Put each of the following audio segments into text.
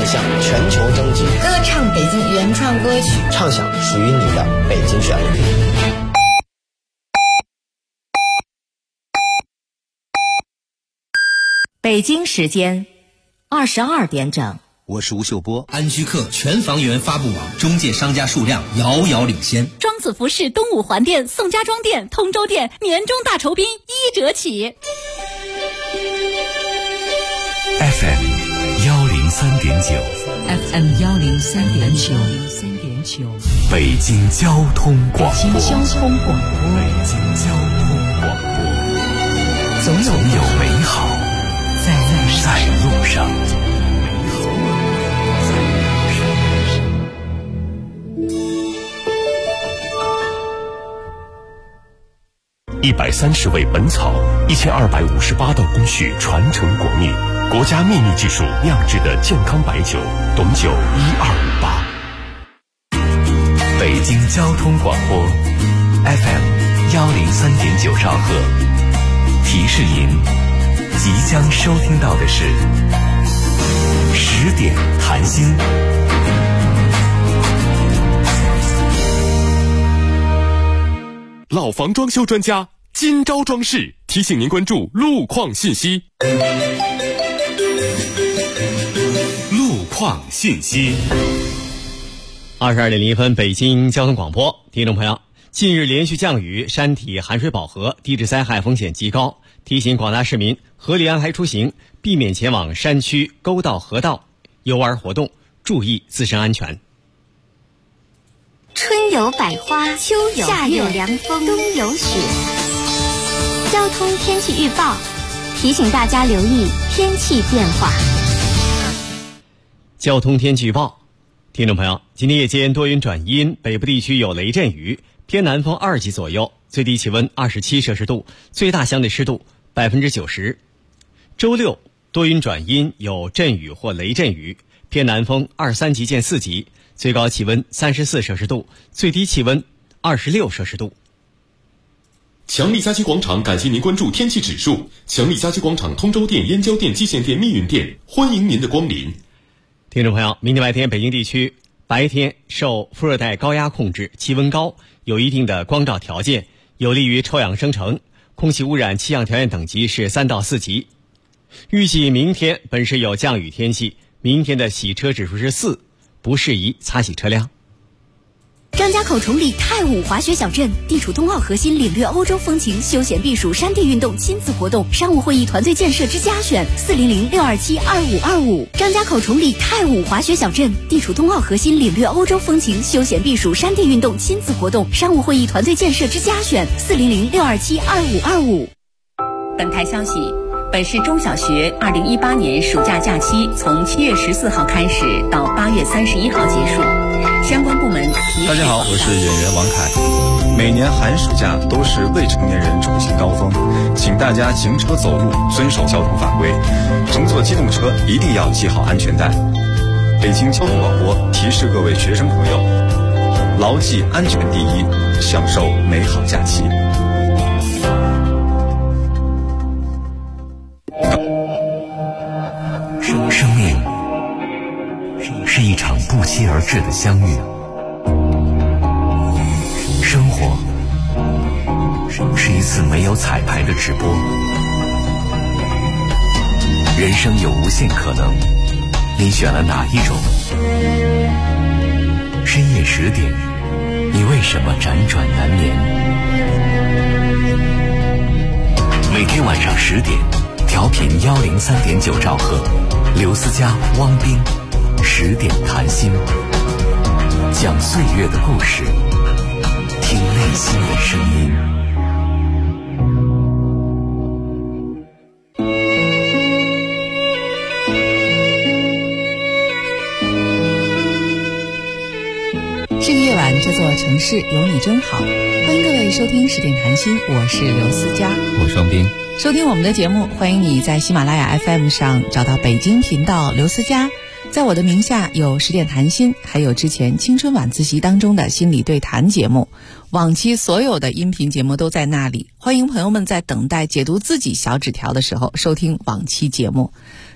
向全球征集， 歌唱北京原创歌曲， 唱响属于你的北京旋律。 北京时间22点整， 我是吴秀波。 安居客全房源发布网中介商家数量遥遥领先， 庄子服饰东五环店、宋家庄店、通州店年终大酬宾1折起。 FM 103.9 FM 103.9 北京交通广播。 北京交通广播，总有美好在路上。 130味本草，1258道工序传承国秘，国家秘密技术酿制的健康白酒，董酒1258。北京交通广播 FM 103.9兆赫，提示您即将收听到的是10点谈心。 老房装修专家金招装饰提醒您关注路况信息。 路况信息。 22点01分，北京交通广播，听众朋友，近日连续降雨，山体含水饱和，地质灾害风险极高，提醒广大市民合理安排出行，避免前往山区、沟道、河道游玩活动，注意自身安全。 春有百花，秋有夏有凉风，冬有雪。交通天气预报提醒大家留意天气变化。 交通天气预报，听众朋友，今天夜间多云转阴，北部地区有雷阵雨，偏南风2级左右，最低气温27摄氏度，最大相对湿度90%。周六多云转阴，有阵雨或雷阵雨，偏南风2、3级见4级，最高气温34摄氏度，最低气温26摄氏度。 强力家居广场感谢您关注天气指数。强力家居广场通州店、燕郊店、蓟县店、密云店，欢迎您的光临。 听众朋友，明天白天北京地区白天受副热带高压控制，气温高，有一定的光照条件，有利于臭氧生成，空气污染气象条件等级是3到4级。预计明天本市有降雨天气，明天的洗车指数是4，不适宜擦洗车辆。 张家口崇礼太武滑雪小镇，地处冬奥核心，领略欧洲风情，休闲避暑，山地运动，亲子活动，商务会议团队建设之佳选，400-627-2525。张家口崇礼太武滑雪小镇，地处冬奥核心，领略欧洲风情，休闲避暑，山地运动，亲子活动，商务会议团队建设之佳选，400-627-2525。 本台消息，本市中小学2018年暑假假期从7月14号开始到8月31号结束，相关部门提示。 大家好，我是演员王凯。每年寒暑假都是未成年人出行高峰，请大家行车走路遵守交通法规，乘坐机动车一定要系好安全带。北京交通广播提示各位学生朋友，牢记安全第一，享受美好假期。 生命是一场不期而至的相遇，生活是一次没有彩排的直播，人生有无限可能，你选了哪一种？深夜10点，你为什么辗转难眠？每天晚上10点，调频103.9兆赫，刘思佳、汪斌10点谈心，讲岁月的故事，听内心的声音。 这个夜晚，这座城市有你真好。欢迎各位收听10点谈心，我是刘思佳， 我是汪斌。 收听我们的节目，欢迎你在喜马拉雅 FM 上找到北京频道刘思佳，在我的名下有10点谈心，还有之前青春晚自习当中的心理对谈节目，往期所有的音频节目都在那里，欢迎朋友们在等待解读自己小纸条的时候收听往期节目。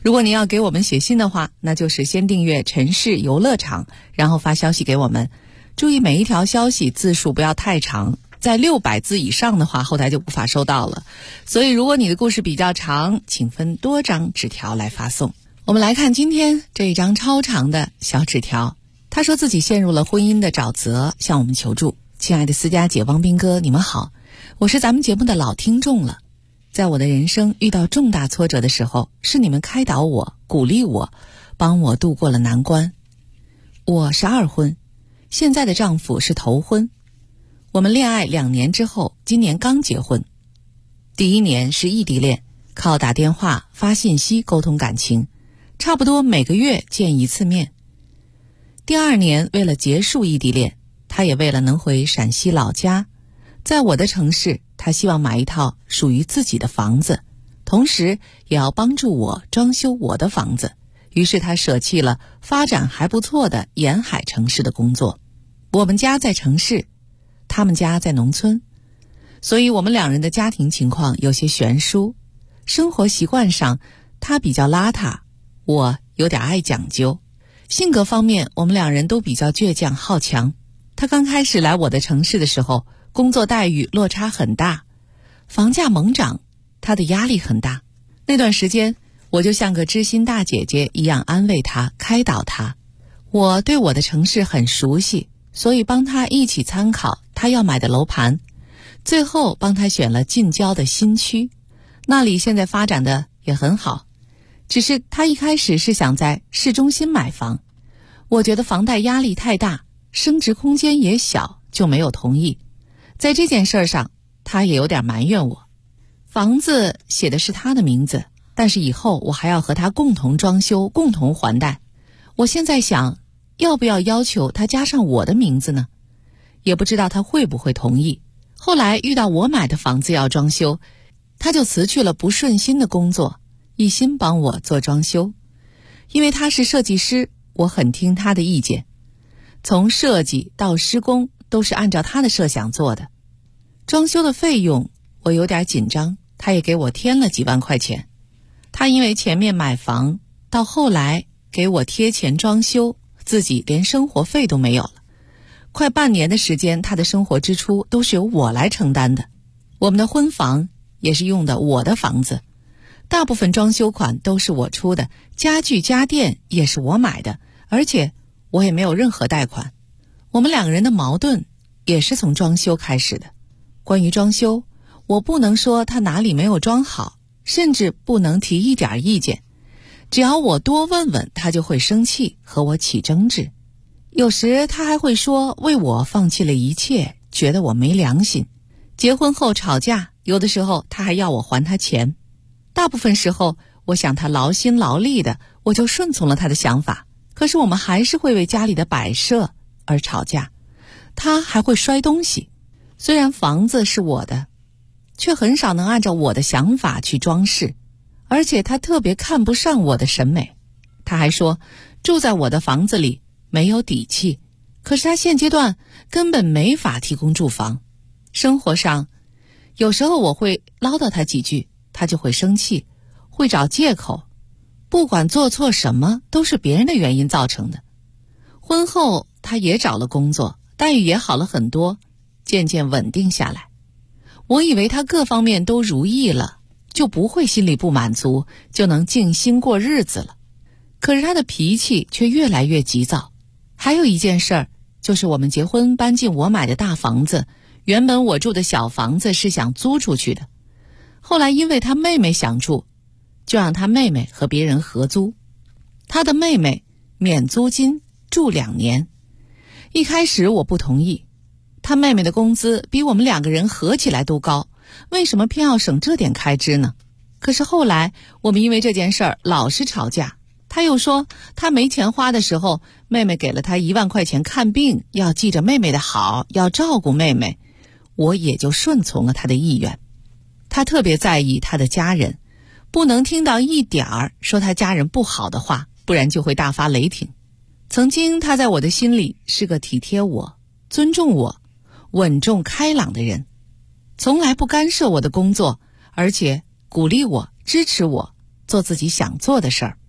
如果您要给我们写信的话，那就是先订阅城市游乐场，然后发消息给我们。注意每一条消息字数不要太长，在600字以上的话，后台就无法收到了。所以如果你的故事比较长，请分多张纸条来发送。我们来看今天这一张超长的小纸条。他说自己陷入了婚姻的沼泽，向我们求助。亲爱的思佳姐、汪斌哥，你们好，我是咱们节目的老听众了。在我的人生遇到重大挫折的时候，是你们开导我、鼓励我，帮我度过了难关。我是二婚，现在的丈夫是头婚。我们恋爱2年之后，今年刚结婚。第1年是异地恋，靠打电话、发信息沟通感情，差不多每个月见1次面。第2年为了结束异地恋，他也为了能回陕西老家，在我的城市，他希望买一套属于自己的房子，同时也要帮助我装修我的房子。于是他舍弃了发展还不错的沿海城市的工作。我们家在城市，他们家在农村，所以我们2人的家庭情况有些悬殊。生活习惯上，他比较邋遢，我有点爱讲究。性格方面，我们2人都比较倔强好强。他刚开始来我的城市的时候，工作待遇落差很大，房价猛涨，他的压力很大。那段时间，我就像个知心大姐姐一样安慰他、开导他。我对我的城市很熟悉，所以帮他一起参考他要买的楼盘，最后帮他选了近郊的新区，那里现在发展的也很好。只是他一开始是想在市中心买房，我觉得房贷压力太大，升值空间也小，就没有同意。在这件事上，他也有点埋怨我。房子写的是他的名字，但是以后我还要和他共同装修、共同还贷。我现在想，要不要要求他加上我的名字呢？也不知道他会不会同意。后来遇到我买的房子要装修，他就辞去了不顺心的工作，一心帮我做装修。因为他是设计师，我很听他的意见，从设计到施工都是按照他的设想做的。装修的费用我有点紧张，他也给我添了几万块钱。他因为前面买房，到后来给我贴钱装修，自己连生活费都没有了。快半年的时间，他的生活支出都是由我来承担的。我们的婚房也是用的我的房子，大部分装修款都是我出的，家具家电也是我买的，而且我也没有任何贷款。我们2个人的矛盾也是从装修开始的。关于装修，我不能说他哪里没有装好，甚至不能提一点意见。只要我多问问，他就会生气，和我起争执。有时他还会说为我放弃了一切，觉得我没良心。结婚后吵架，有的时候他还要我还他钱。大部分时候，我想他劳心劳力的，我就顺从了他的想法。可是我们还是会为家里的摆设而吵架。他还会摔东西。虽然房子是我的，却很少能按照我的想法去装饰，而且他特别看不上我的审美。他还说住在我的房子里没有底气，可是他现阶段根本没法提供住房。生活上，有时候我会唠叨他几句，他就会生气，会找借口，不管做错什么都是别人的原因造成的。婚后他也找了工作，待遇也好了很多，渐渐稳定下来。我以为他各方面都如意了，就不会心里不满足，就能静心过日子了。可是他的脾气却越来越急躁。还有一件事儿，就是我们结婚搬进我买的大房子，原本我住的小房子是想租出去的，后来因为他妹妹想住，就让他妹妹和别人合租。他的妹妹免租金住2年。一开始我不同意，他妹妹的工资比我们2个人合起来都高，为什么偏要省这点开支呢？可是后来我们因为这件事儿老是吵架。他又说他没钱花的时候，妹妹给了他1万块钱看病，要记着妹妹的好，要照顾妹妹，我也就顺从了他的意愿。他特别在意他的家人，不能听到一点儿说他家人不好的话，不然就会大发雷霆。曾经他在我的心里是个体贴我、尊重我、稳重开朗的人，从来不干涉我的工作，而且鼓励我、支持我做自己想做的事儿。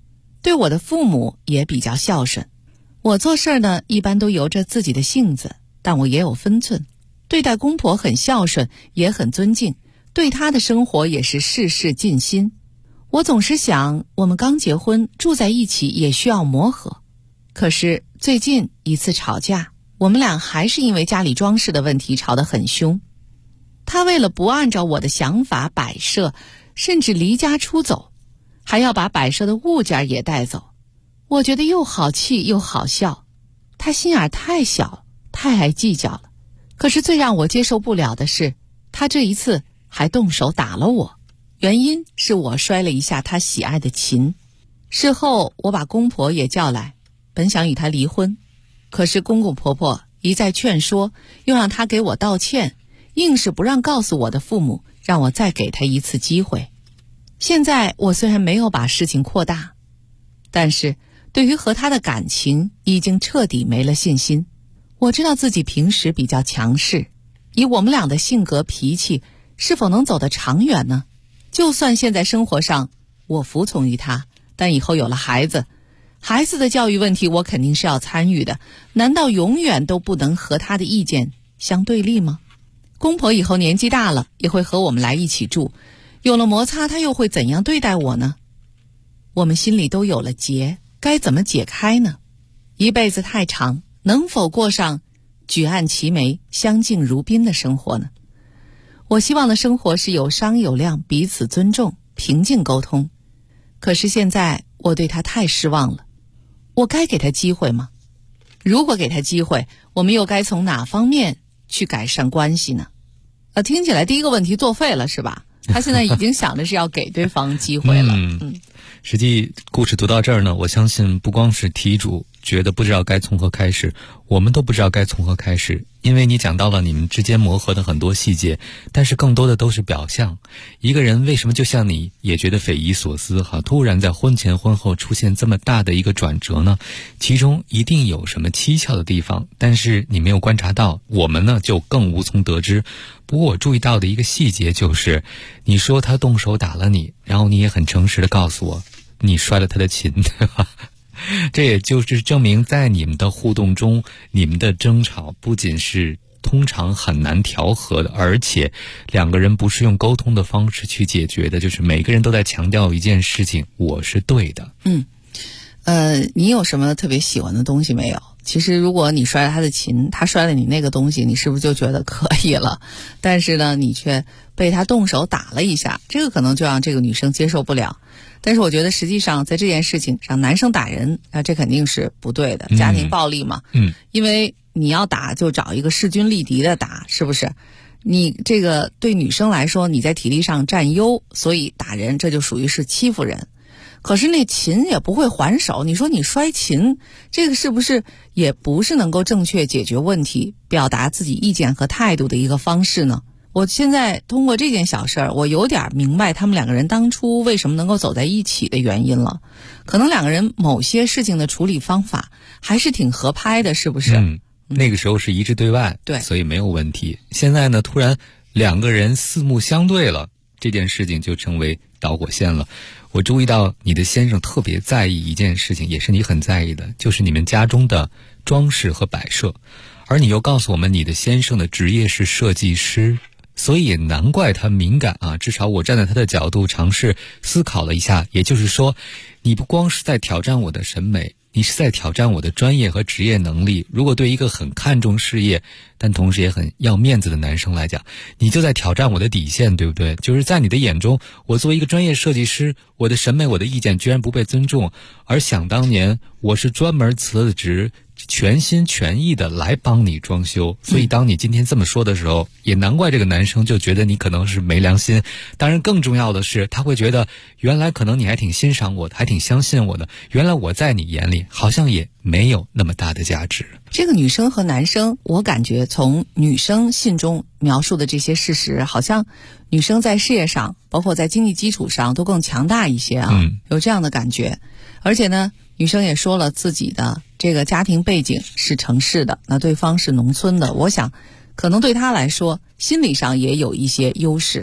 对我的父母也比较孝顺。我做事呢，一般都由着自己的性子，但我也有分寸。对待公婆很孝顺，也很尊敬，对她的生活也是事事尽心。我总是想，我们刚结婚，住在一起也需要磨合。可是最近一次吵架，我们俩还是因为家里装饰的问题吵得很凶。她为了不按照我的想法摆设，甚至离家出走，还要把摆设的物件也带走。我觉得又好气又好笑，她心眼太小，太爱计较了。可是最让我接受不了的是，她这一次还动手打了我，原因是我摔了一下她喜爱的琴。事后我把公婆也叫来，本想与她离婚，可是公公婆婆一再劝说，又让她给我道歉，硬是不让告诉我的父母，让我再给她一次机会。现在我虽然没有把事情扩大，但是对于和她的感情已经彻底没了信心。我知道自己平时比较强势，以我们俩的性格脾气，是否能走得长远呢？就算现在生活上我服从于她，但以后有了孩子的教育问题我肯定是要参与的，难道永远都不能和她的意见相对立吗？公婆以后年纪大了，也会和我们来一起住，有了摩擦，她又会怎样对待我呢？我们心里都有了结，该怎么解开呢？一辈子太长，能否过上举案齐眉、相敬如宾的生活呢？我希望的生活是有商有量，彼此尊重，平静沟通。可是现在我对他太失望了，我该给他机会吗？如果给他机会，我们又该从哪方面去改善关系呢？听起来第一个问题作废了是吧？他现在已经想的是要给对方机会了。 实际故事读到这儿呢，我相信不光是题主觉得不知道该从何开始，我们都不知道该从何开始，因为你讲到了你们之间磨合的很多细节，但是更多的都是表象。一个人为什么就像你也觉得匪夷所思突然在婚前婚后出现这么大的一个转折呢？其中一定有什么蹊跷的地方，但是你没有观察到，我们呢就更无从得知。不过我注意到的一个细节就是，你说他动手打了你，然后你也很诚实的告诉我你摔了他的琴，对吧？这也就是证明，在你们的互动中，你们的争吵不仅是通常很难调和的，而且两个人不是用沟通的方式去解决的，就是每个人都在强调一件事情，我是对的。 你有什么特别喜欢的东西没有？其实如果你摔了他的琴，他摔了你那个东西，你是不是就觉得可以了？但是呢，你却被他动手打了一下，这个可能就让这个女生接受不了。但是我觉得实际上在这件事情上，男生打人这肯定是不对的，家庭暴力嘛。因为你要打就找一个势均力敌的打，是不是？你这个对女生来说，你在体力上占优，所以打人这就属于是欺负人。可是那琴也不会还手，你说你摔琴，这个是不是也不是能够正确解决问题、表达自己意见和态度的一个方式呢？我现在通过这件小事儿，我有点明白他们两个人当初为什么能够走在一起的原因了。可能两个人某些事情的处理方法还是挺合拍的，是不是？ 那个时候是一致对外， 对， 所以没有问题。现在呢，突然两个人四目相对了，这件事情就成为导火线了。我注意到你的先生特别在意一件事情，也是你很在意的，就是你们家中的装饰和摆设。而你又告诉我们你的先生的职业是设计师，所以也难怪他敏感至少我站在他的角度尝试思考了一下，也就是说，你不光是在挑战我的审美，你是在挑战我的专业和职业能力。如果对一个很看重事业但同时也很要面子的男生来讲，你就在挑战我的底线，对不对？就是在你的眼中，我作为一个专业设计师，我的审美我的意见居然不被尊重。而想当年我是专门辞了职，全心全意的来帮你装修，所以当你今天这么说的时候，也难怪这个男生就觉得你可能是没良心。当然更重要的是，他会觉得原来可能你还挺欣赏我的，还挺相信我的，原来我在你眼里好像也没有那么大的价值。 这个女生和男生，我感觉从女生信中描述的这些事实，好像女生在事业上包括在经济基础上都更强大一些有这样的感觉。而且呢，女生也说了自己的这个家庭背景是城市的，那对方是农村的，我想可能对她来说心理上也有一些优势。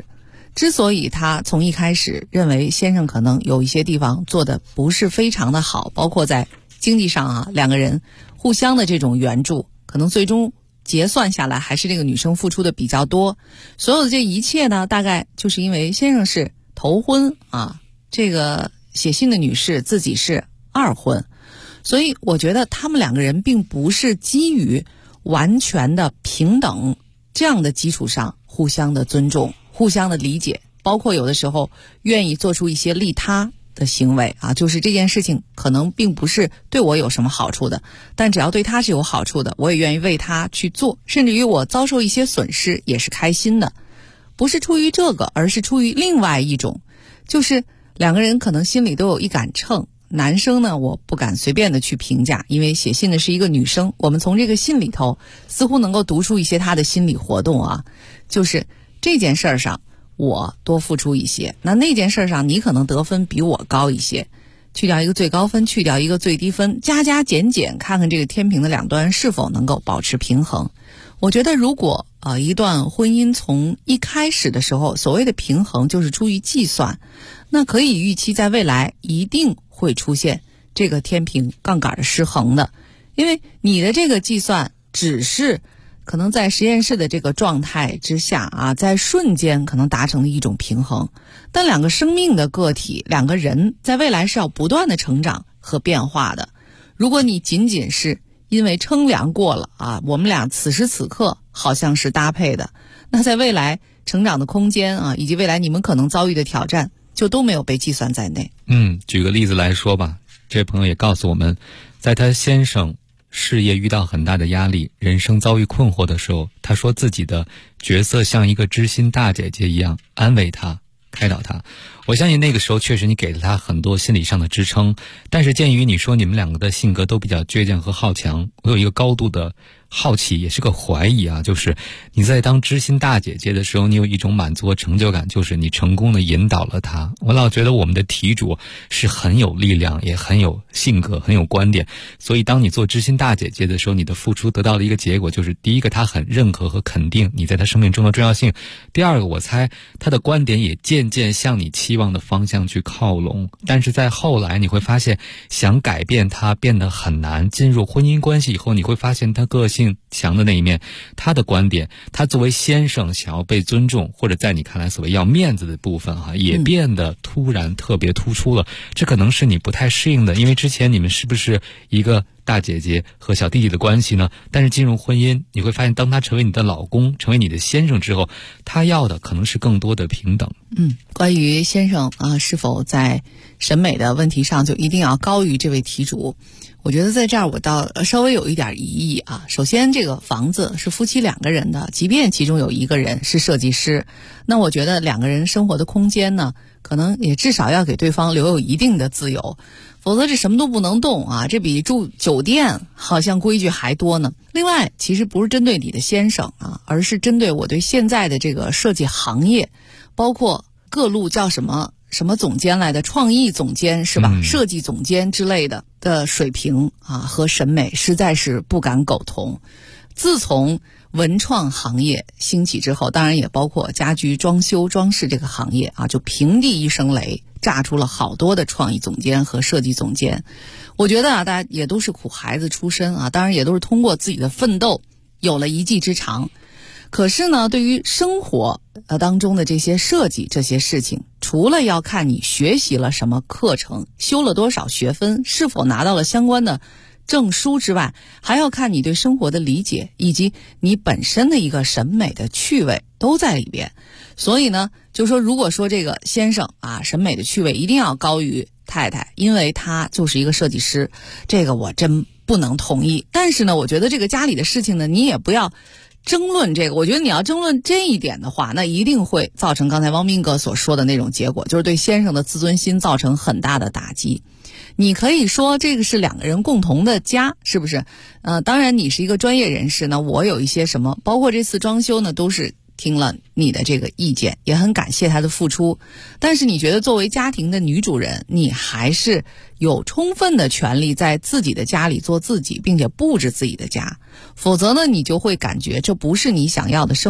之所以她从一开始认为先生可能有一些地方做的不是非常的好，包括在经济上啊，两个人互相的这种援助，可能最终结算下来还是这个女生付出的比较多。所有的这一切呢，大概就是因为先生是头婚啊，这个写信的女士自己是二婚，所以我觉得他们两个人并不是基于完全的平等这样的基础上互相的尊重、互相的理解，包括有的时候愿意做出一些利他的行为啊，就是这件事情可能并不是对我有什么好处的，但只要对他是有好处的，我也愿意为他去做，甚至于我遭受一些损失也是开心的。不是出于这个，而是出于另外一种，就是两个人可能心里都有一杆秤。男生呢，我不敢随便的去评价，因为写信的是一个女生，我们从这个信里头似乎能够读出一些她的心理活动啊，就是这件事儿上我多付出一些，那件事上你可能得分比我高一些，去掉一个最高分，去掉一个最低分，加加减减，看看这个天平的两端是否能够保持平衡。我觉得如果一段婚姻从一开始的时候所谓的平衡就是出于计算，那可以预期在未来一定会出现这个天平杠杆的失衡的，因为你的这个计算只是可能在实验室的这个状态之下啊，在瞬间可能达成的一种平衡，但两个生命的个体，两个人在未来是要不断的成长和变化的。如果你仅仅是因为称量过了啊，我们俩此时此刻好像是搭配的，那在未来成长的空间啊，以及未来你们可能遭遇的挑战就都没有被计算在内。 举个例子来说吧，这位朋友也告诉我们，在他先生事业遇到很大的压力，人生遭遇困惑的时候，他说自己的角色像一个知心大姐姐一样安慰他，开导他。我相信那个时候确实你给了他很多心理上的支撑，但是鉴于你说你们两个的性格都比较倔强和好强，我有一个高度的好奇，也是个怀疑啊，就是你在当知心大姐姐的时候，你有一种满足和成就感，就是你成功的引导了他。我老觉得我们的题主是很有力量，也很有性格，很有观点，所以当你做知心大姐姐的时候，你的付出得到了一个结果，就是第一个他很认可和肯定你在他生命中的重要性，第二个我猜他的观点也渐渐向你期望的方向去靠拢，但是在后来你会发现想改变他变得很难，进入婚姻关系以后，你会发现他个性强的那一面，他的观点，他作为先生想要被尊重，或者在你看来所谓要面子的部分也变得突然特别突出了。这可能是你不太适应的，因为之前你们是不是一个大姐姐和小弟弟的关系呢？但是进入婚姻，你会发现当他成为你的老公，成为你的先生之后，他要的可能是更多的平等。 关于先生是否在审美的问题上就一定要高于这位题主，我觉得在这儿我倒稍微有一点疑义啊。首先这个房子是夫妻两个人的，即便其中有一个人是设计师，那我觉得两个人生活的空间呢，可能也至少要给对方留有一定的自由，否则这什么都不能动啊，这比住酒店好像规矩还多呢。另外其实不是针对你的先生啊，而是针对我对现在的这个设计行业，包括各路叫什么总监来的，创意总监是吧，设计总监之类的水平和审美实在是不敢苟同。自从文创行业兴起之后，当然也包括家居装修装饰这个行业就平地一声雷，炸出了好多的创意总监和设计总监。我觉得大家也都是苦孩子出身当然也都是通过自己的奋斗有了一技之长。可是呢，对于生活当中的这些设计这些事情，除了要看你学习了什么课程，修了多少学分，是否拿到了相关的证书之外，还要看你对生活的理解，以及你本身的一个审美的趣味都在里边。所以呢，就说如果说这个先生审美的趣味一定要高于太太，因为他就是一个设计师，这个我真不能同意。但是呢，我觉得这个家里的事情呢，你也不要争论这个，我觉得你要争论这一点的话，那一定会造成刚才汪斌哥所说的那种结果，就是对先生的自尊心造成很大的打击。你可以说这个是两个人共同的家，是不是？当然你是一个专业人士呢，我有一些什么，包括这次装修呢，都是听了你的这个意见，也很感谢他的付出。但是你觉得作为家庭的女主人，你还是有充分的权利在自己的家里做自己，并且布置自己的家，否则呢，你就会感觉这不是你想要的生活。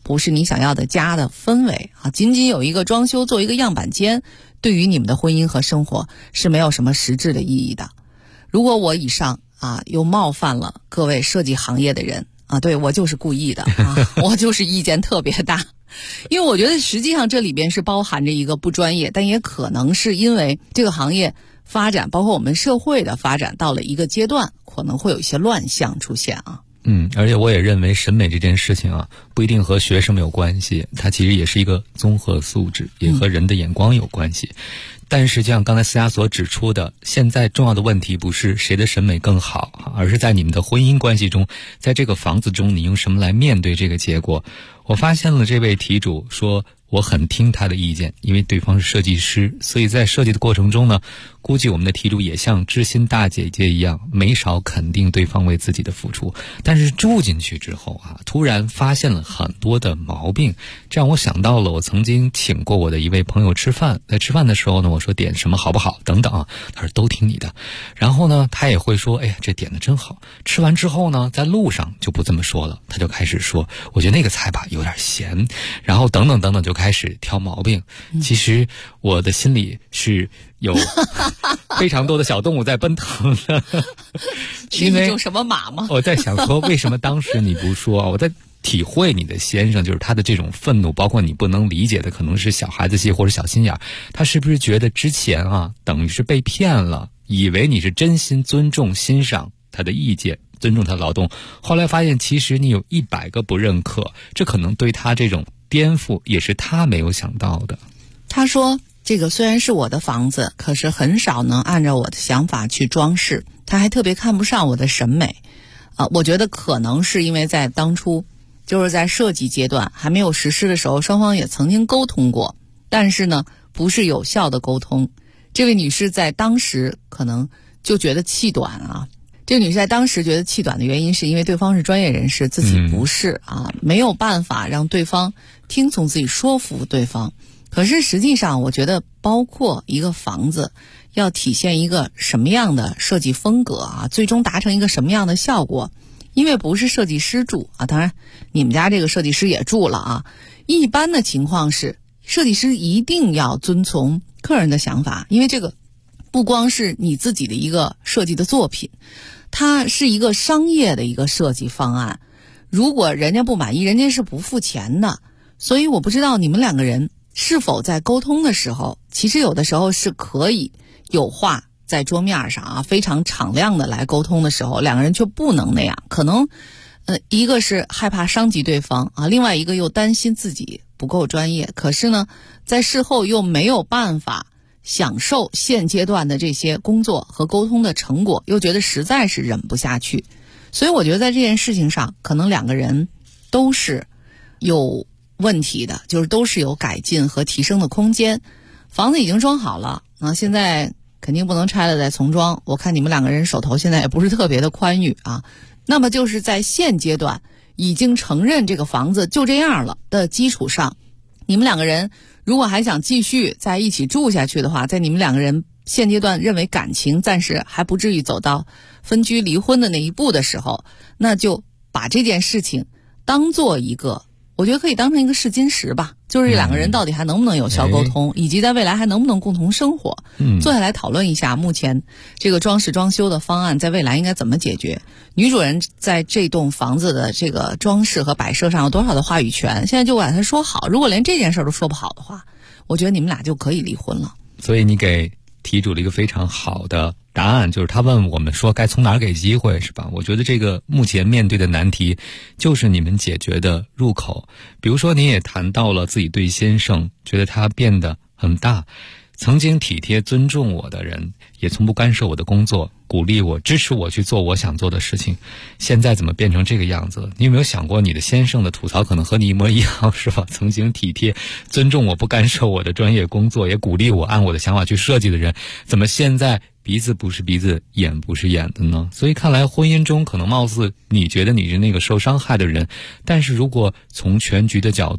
不是你想要的家的氛围啊。仅仅有一个装修做一个样板间，对于你们的婚姻和生活是没有什么实质的意义的。如果我以上又冒犯了各位设计行业的人对，我就是故意的我就是意见特别大。因为我觉得实际上这里边是包含着一个不专业，但也可能是因为这个行业发展，包括我们社会的发展到了一个阶段，可能会有一些乱象出现而且我也认为审美这件事情不一定和学什么有关系，它其实也是一个综合素质，也和人的眼光有关系。但是就像刚才思佳所指出的，现在重要的问题不是谁的审美更好，而是在你们的婚姻关系中，在这个房子中你用什么来面对这个结果。我发现了这位题主说我很听他的意见，因为对方是设计师，所以在设计的过程中呢，估计我们的题主也像知心大姐姐一样，没少肯定对方为自己的付出。但是住进去之后突然发现了很多的毛病，这让我想到了我曾经请过我的一位朋友吃饭，在吃饭的时候呢，我说点什么好不好等等他说都听你的。然后呢，他也会说哎呀这点的真好。吃完之后呢，在路上就不这么说了，他就开始说我觉得那个菜吧有点咸，然后等等等等就开始挑毛病。其实我的心里是有非常多的小动物在奔腾的是一种什么马吗？ 我在想说为什么当时你不说我在体会你的先生，就是他的这种愤怒，包括你不能理解的可能是小孩子气或者小心眼，他是不是觉得之前等于是被骗了，以为你是真心尊重欣赏他的意见，尊重他的劳动，后来发现其实你有100个不认可，这可能对他这种颠覆也是他没有想到的。 他说这个虽然是我的房子，可是很少能按照我的想法去装饰，他还特别看不上我的审美我觉得可能是因为在当初就是在设计阶段还没有实施的时候，双方也曾经沟通过，但是呢不是有效的沟通。这位女士在当时可能就觉得气短这个女士在当时觉得气短的原因是因为对方是专业人士，自己不是没有办法让对方听从自己，说服对方。可是实际上我觉得包括一个房子要体现一个什么样的设计风格最终达成一个什么样的效果，因为不是设计师住当然你们家这个设计师也住了一般的情况是设计师一定要遵从客人的想法，因为这个不光是你自己的一个设计的作品，它是一个商业的一个设计方案，如果人家不满意，人家是不付钱的。所以我不知道你们两个人是否在沟通的时候，其实有的时候是可以有话在桌面上非常敞亮的来沟通的时候，两个人却不能那样。可能一个是害怕伤及对方另外一个又担心自己不够专业，可是呢在事后又没有办法享受现阶段的这些工作和沟通的成果，又觉得实在是忍不下去。所以我觉得在这件事情上可能两个人都是有问题的，就是都是有改进和提升的空间。房子已经装好了现在肯定不能拆了再重装，我看你们两个人手头现在也不是特别的宽裕那么就是在现阶段已经承认这个房子就这样了的基础上，你们两个人如果还想继续在一起住下去的话，在你们两个人现阶段认为感情暂时还不至于走到分居离婚的那一步的时候，那就把这件事情当做一个，我觉得可以当成一个试金石吧，就是这两个人到底还能不能有效沟通，以及在未来还能不能共同生活坐下来讨论一下目前这个装饰装修的方案在未来应该怎么解决，女主人在这栋房子的这个装饰和摆设上有多少的话语权，现在就把它说好。如果连这件事都说不好的话，我觉得你们俩就可以离婚了。 所以你给题主了一个非常好的答案，就是他问我们说该从哪儿给机会，是吧？我觉得这个目前面对的难题就是你们解决的入口。比如说你也谈到了自己对先生觉得他变得很大，曾经体贴尊重我的人，也从不干涉我的工作，鼓励我支持我去做我想做的事情，现在怎么变成这个样子了？你有没有想过你的先生的吐槽可能和你一模一样，是吧？曾经体贴尊重我，不干涉我的专业工作，也鼓励我按我的想法去设计的人，怎么现在鼻子不是鼻子眼不是眼的呢？所以看来婚姻中可能貌似你觉得你是那个受伤害的人，但是如果从全局的角度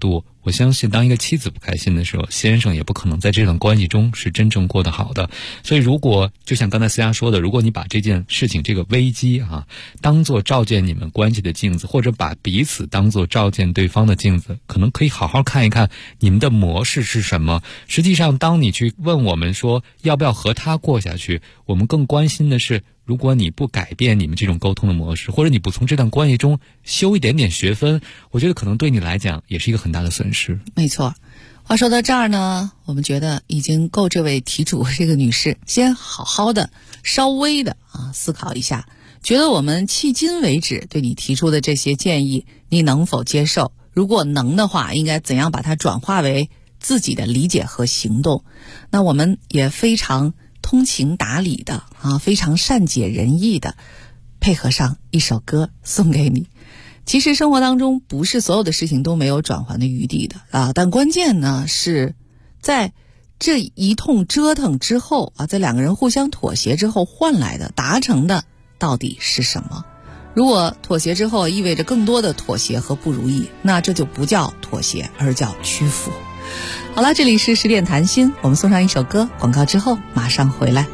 我相信当一个妻子不开心的时候，先生也不可能在这段关系中是真正过得好的。所以如果就像刚才思佳说的，如果你把这件事情这个危机当作照见你们关系的镜子，或者把彼此当作照见对方的镜子，可能可以好好看一看你们的模式是什么。实际上当你去问我们说要不要和他过下去，我们更关心的是，如果你不改变你们这种沟通的模式，或者你不从这段关系中修一点点学分，我觉得可能对你来讲也是一个很大的损失。 没错。话说到这儿呢，我们觉得已经够这位题主这个女士先好好的稍微的思考一下，觉得我们迄今为止对你提出的这些建议你能否接受，如果能的话应该怎样把它转化为自己的理解和行动。那我们也非常通情达理的非常善解人意的配合上一首歌送给你。其实生活当中不是所有的事情都没有转圜的余地的但关键呢是在这一通折腾之后在两个人互相妥协之后换来的达成的到底是什么。如果妥协之后意味着更多的妥协和不如意，那这就不叫妥协，而叫屈服。好了，这里是10点谈心，我们送上一首歌，广告之后马上回来。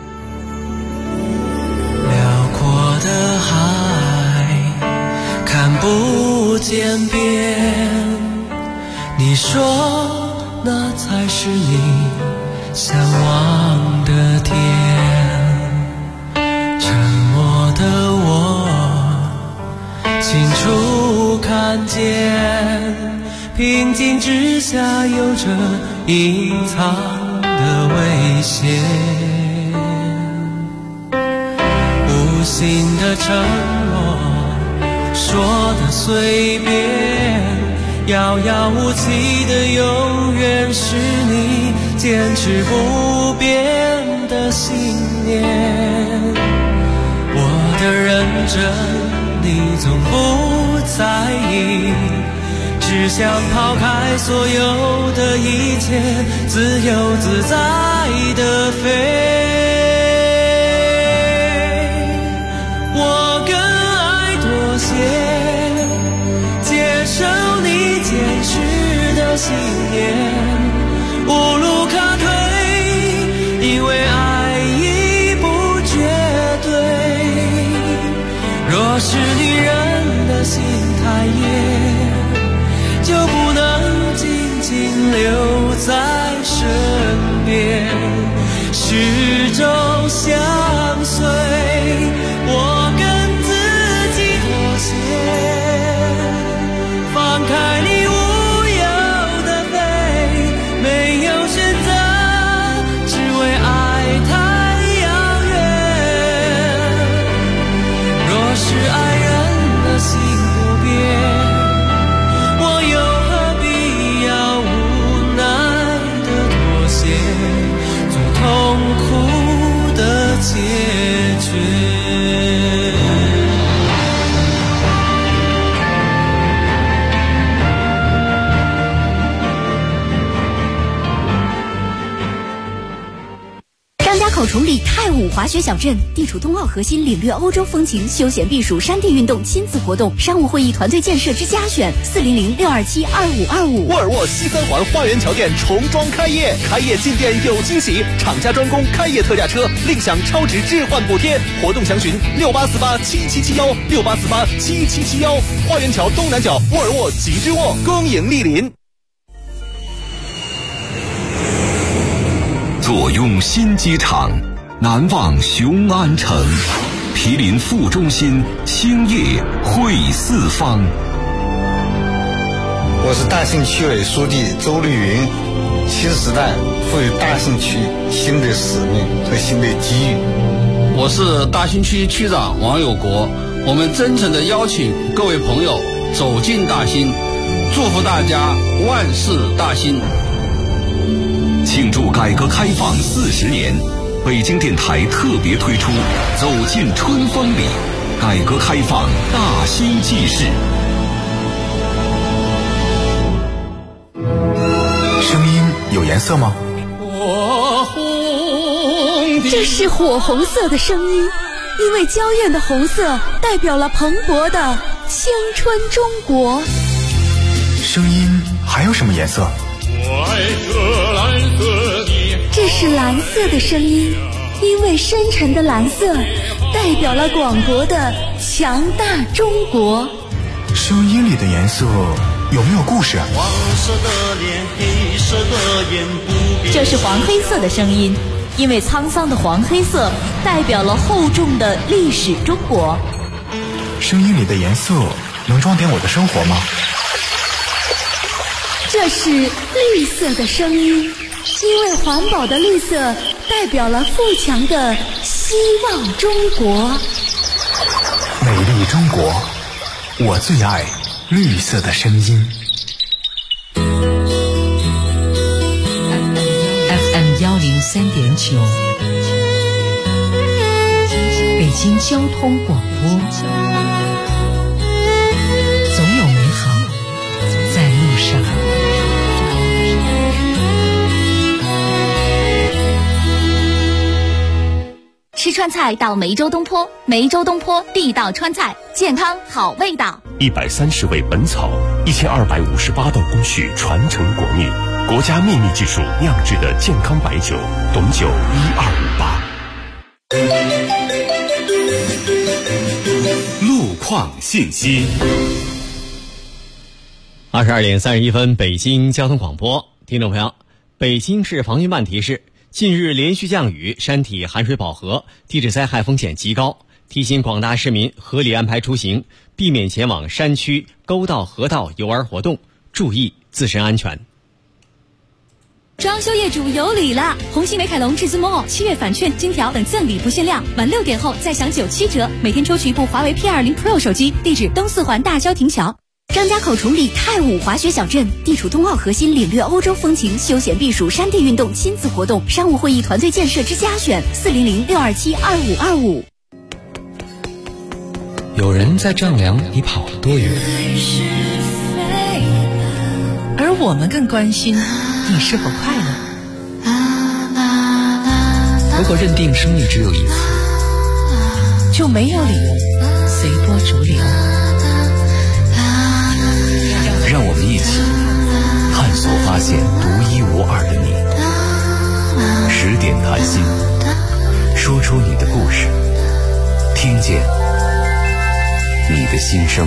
辽阔的海看不见边，你说那才是你向往的天。沉默的我清楚看见，平静之下有着隐藏的危险。无心的承诺说的随便，遥遥无期的永远是你坚持不变的信念。我的认真你总不在意，只想抛开所有的一切，自由自在的飞。我更爱妥协，接受你坚持的信念，无路可退，因为爱已不绝对。若是女人的心太野，就不能静静留在身边，始终相随。我跟自己妥协，放开你无忧的飞，没有选择，只为爱太遥远。若是爱人的心不变，痛苦的解决。 张家口崇礼太武滑雪小镇，地处冬奥核心，领略欧洲风情，休闲避暑，山地运动，亲子活动，商务会议，团队建设之家选，400-627-2525。 沃尔沃西三环花园桥店重装开业，开业进店有惊喜，厂家专供开业特价车，另享超值置换补贴，活动详询68487771，68487771。花园桥东南角沃尔沃极致沃，恭迎莅临。 坐拥新机场，难忘雄安城，毗邻副中心，兴业汇四方。 我是大兴区委书记周绿云。新时代赋予大兴区新的使命和新的机遇。 我是大兴区区长王有国。我们真诚地邀请各位朋友走进大兴，祝福大家万事大兴。 庆祝改革开放40年，北京电台特别推出走进春风里，改革开放大兴纪事。 声音有颜色吗？ 这是火红色的声音，因为娇艳的红色代表了蓬勃的青春中国。 声音还有什么颜色？ 我爱这蓝色的。 这是蓝色的声音，因为深沉的蓝色代表了广博的强大中国。 声音里的颜色有没有故事？ 黄色的脸，黑色的眼，不变。 这是黄黑色的声音，因为沧桑的黄黑色代表了厚重的历史中国。 声音里的颜色能装点我的生活吗？ 这是绿色的声音，因为环保的绿色代表了富强的希望中国。 美丽中国，我最爱绿色的声音。 FM 103.9，北京交通广播，总有美好在路上。 吃川菜到梅州东坡，梅州东坡地道川菜，健康好味道。 130味本草，1258道工序传承国秘，国家秘密技术酿制的健康白酒，董酒1258。 路况信息。 22点31分，北京交通广播，听众朋友，北京市防汛办提示。近日连续降雨，山体含水饱和，地质灾害风险极高，提醒广大市民合理安排出行，避免前往山区、沟道、河道游玩活动，注意自身安全。 装修业主有礼了！红星美凯龙至尊 Mall 7月返券、金条等赠礼不限量，晚6点后再享97折，每天抽取一部华为 P20 Pro 手机。地址东四环大郊亭桥。张家口崇礼太武滑雪小镇地处冬奥核心，领略欧洲风情，休闲避暑山地运动亲子活动，商务会议团队建设之家选400-627-2525。 有人在丈量你跑了多远， 而我们更关心你是否快乐。 如果认定生命只有一次， 就没有理由随波逐流。 让我们一起探索发现独一无二的你。10点谈心，说出你的故事，听见你的心声。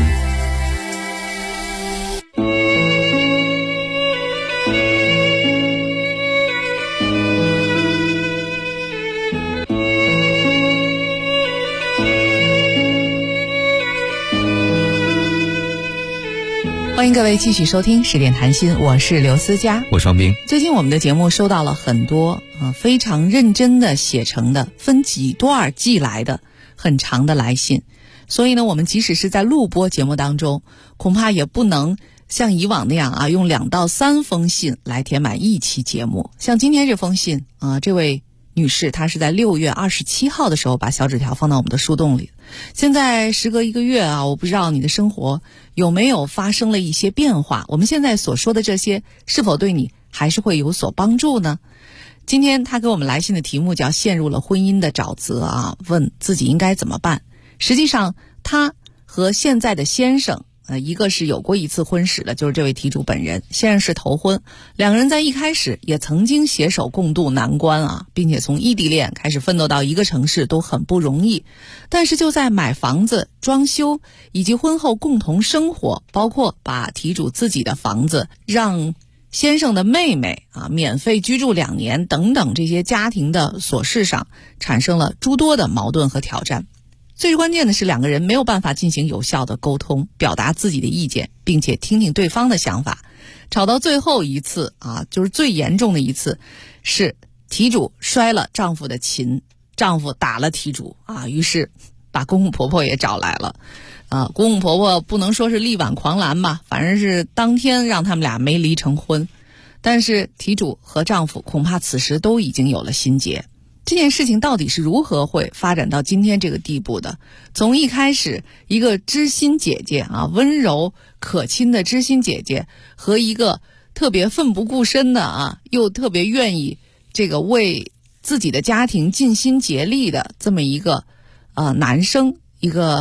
欢迎各位继续收听10点谈心，我是刘思佳， 我是王斌。 最近我们的节目收到了很多非常认真的写成的，分几段寄来的很长的来信，所以呢，我们即使是在录播节目当中，恐怕也不能像以往那样用2到3封信来填满一期节目。像今天这封信这位女士她是在6月27号的时候把小纸条放到我们的树洞里。现在时隔1个月我不知道你的生活有没有发生了一些变化，我们现在所说的这些是否对你还是会有所帮助呢？今天她给我们来信的题目叫陷入了婚姻的沼泽问自己应该怎么办。实际上她和现在的先生一个是有过一次婚史的，就是这位题主本人，先生是头婚，两个人在一开始也曾经携手共度难关并且从异地恋开始奋斗到一个城市都很不容易。但是就在买房子、装修以及婚后共同生活，包括把题主自己的房子让先生的妹妹免费居住2年等等这些家庭的琐事上，产生了诸多的矛盾和挑战。最关键的是，两个人没有办法进行有效的沟通，表达自己的意见，并且听听对方的想法。吵到最后一次就是最严重的一次，是题主摔了丈夫的琴，丈夫打了题主于是把公公婆婆也找来了。公公婆婆不能说是力挽狂澜吧，反正是当天让他们俩没离成婚。但是题主和丈夫恐怕此时都已经有了心结。这件事情到底是如何会发展到今天这个地步的？从一开始一个知心姐姐温柔可亲的知心姐姐，和一个特别奋不顾身的又特别愿意为自己的家庭尽心竭力的这么一个男生，一个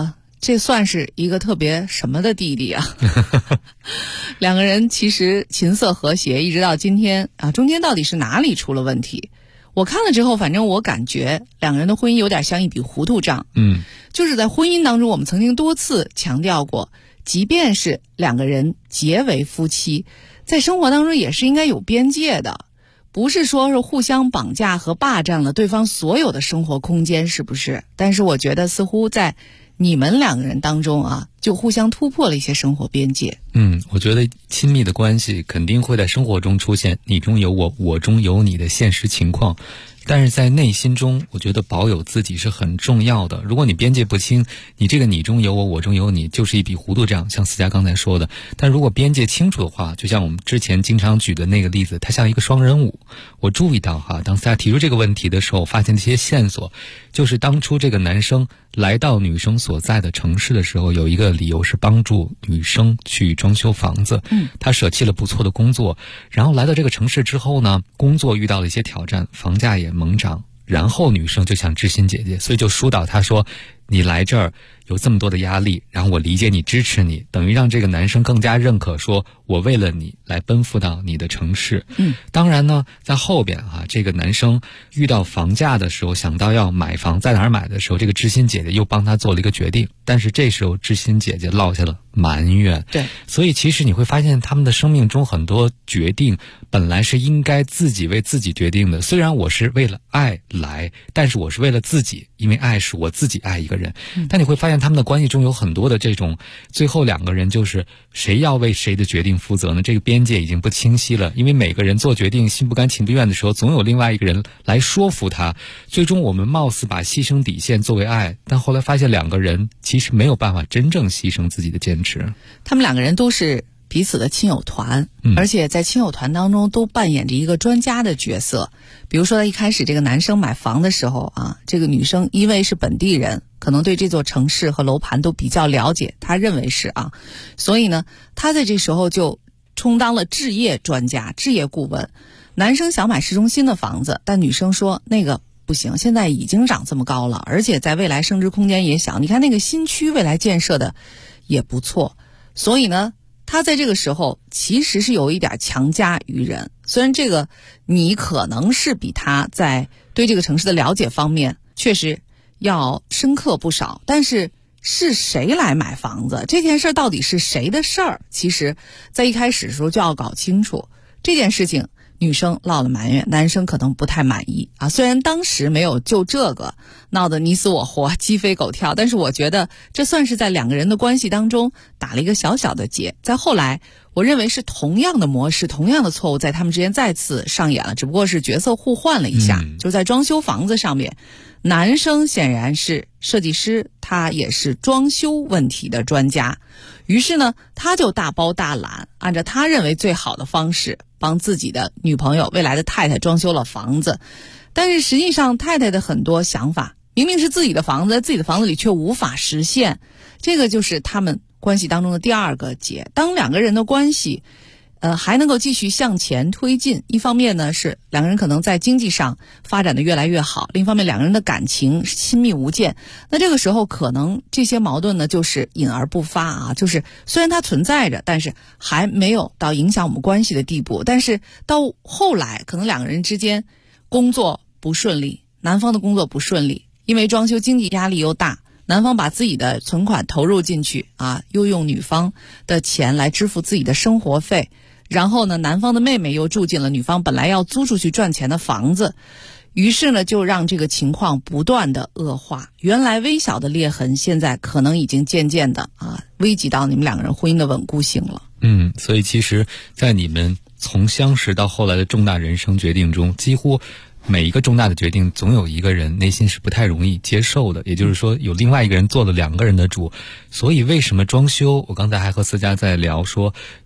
这算是一个特别什么的弟弟啊？两个人其实琴瑟和谐，一直到今天啊，中间到底是哪里出了问题？我看了之后，反正我感觉两个人的婚姻有点像一笔糊涂账。就是在婚姻当中，我们曾经多次强调过，即便是两个人结为夫妻，在生活当中也是应该有边界的，不是说是互相绑架和霸占了对方所有的生活空间，是不是？但是我觉得似乎在你们两个人当中啊，就互相突破了一些生活边界。 我觉得亲密的关系肯定会在生活中出现你中有我，我中有你的现实情况，但是在内心中，我觉得保有自己是很重要的。如果你边界不清，你这个你中有我，我中有你，就是一笔糊涂账，像思佳刚才说的。但如果边界清楚的话，就像我们之前经常举的那个例子，它像一个双人舞。我注意到当思佳提出这个问题的时候，我发现这些线索，就是当初这个男生来到女生所在的城市的时候，有一个理由是帮助女生去装修房子。他舍弃了不错的工作，然后来到这个城市之后呢，工作遇到了一些挑战，房价也猛涨，然后女生就想知心姐姐，所以就疏导他说，你来这儿有这么多的压力，然后我理解你，支持你，等于让这个男生更加认可，说我为了你来奔赴到你的城市。当然呢，在后边这个男生遇到房价的时候，想到要买房在哪儿买的时候，这个知心姐姐又帮他做了一个决定，但是这时候知心姐姐落下了埋怨。 对， 所以其实你会发现他们的生命中很多决定本来是应该自己为自己决定的，虽然我是为了爱来，但是我是为了自己，因为爱是我自己爱一个人。但你会发现他们的关系中有很多的这种，最后两个人就是谁要为谁的决定负责呢？这个边界已经不清晰了，因为每个人做决定心不甘情不愿的时候，总有另外一个人来说服他。最终我们貌似把牺牲底线作为爱，但后来发现两个人其实没有办法真正牺牲自己的坚持。 他们两个人都是彼此的亲友团，而且在亲友团当中都扮演着一个专家的角色。比如说一开始这个男生买房的时候这个女生因为是本地人，可能对这座城市和楼盘都比较了解，他认为是所以呢，他在这时候就充当了置业专家、置业顾问。男生想买市中心的房子，但女生说那个不行，现在已经涨这么高了，而且在未来升值空间也小，你看那个新区未来建设的也不错。所以呢，他在这个时候其实是有一点强加于人。虽然这个你可能是比他在对这个城市的了解方面确实要深刻不少，但是谁来买房子这件事到底是谁的事儿，其实在一开始的时候就要搞清楚。这件事情女生落了埋怨，男生可能不太满意虽然当时没有就这个闹得你死我活、鸡飞狗跳，但是我觉得这算是在两个人的关系当中打了一个小小的结。在后来我认为是同样的模式、同样的错误在他们之间再次上演了，只不过是角色互换了一下。就在装修房子上面，男生显然是设计师，他也是装修问题的专家，于是呢他就大包大揽，按照他认为最好的方式帮自己的女朋友、未来的太太装修了房子。但是实际上太太的很多想法明明是自己的房子，在自己的房子里却无法实现，这个就是他们关系当中的第二个结。当两个人的关系还能够继续向前推进，一方面呢是两个人可能在经济上发展的越来越好，另一方面两个人的感情亲密无间，那这个时候可能这些矛盾呢就是隐而不发就是虽然它存在着，但是还没有到影响我们关系的地步。但是到后来可能两个人之间工作不顺利，男方的工作不顺利，因为装修经济压力又大，男方把自己的存款投入进去又用女方的钱来支付自己的生活费，然后呢，男方的妹妹又住进了女方本来要租出去赚钱的房子，于是呢，就让这个情况不断的恶化。原来微小的裂痕，现在可能已经渐渐的危及到你们两个人婚姻的稳固性了。 所以其实，在你们从相识到后来的重大人生决定中，几乎每一个重大的决定，总有一个人内心是不太容易接受的，也就是说，有另外一个人做了两个人的主。所以为什么装修？我刚才还和思佳在聊说，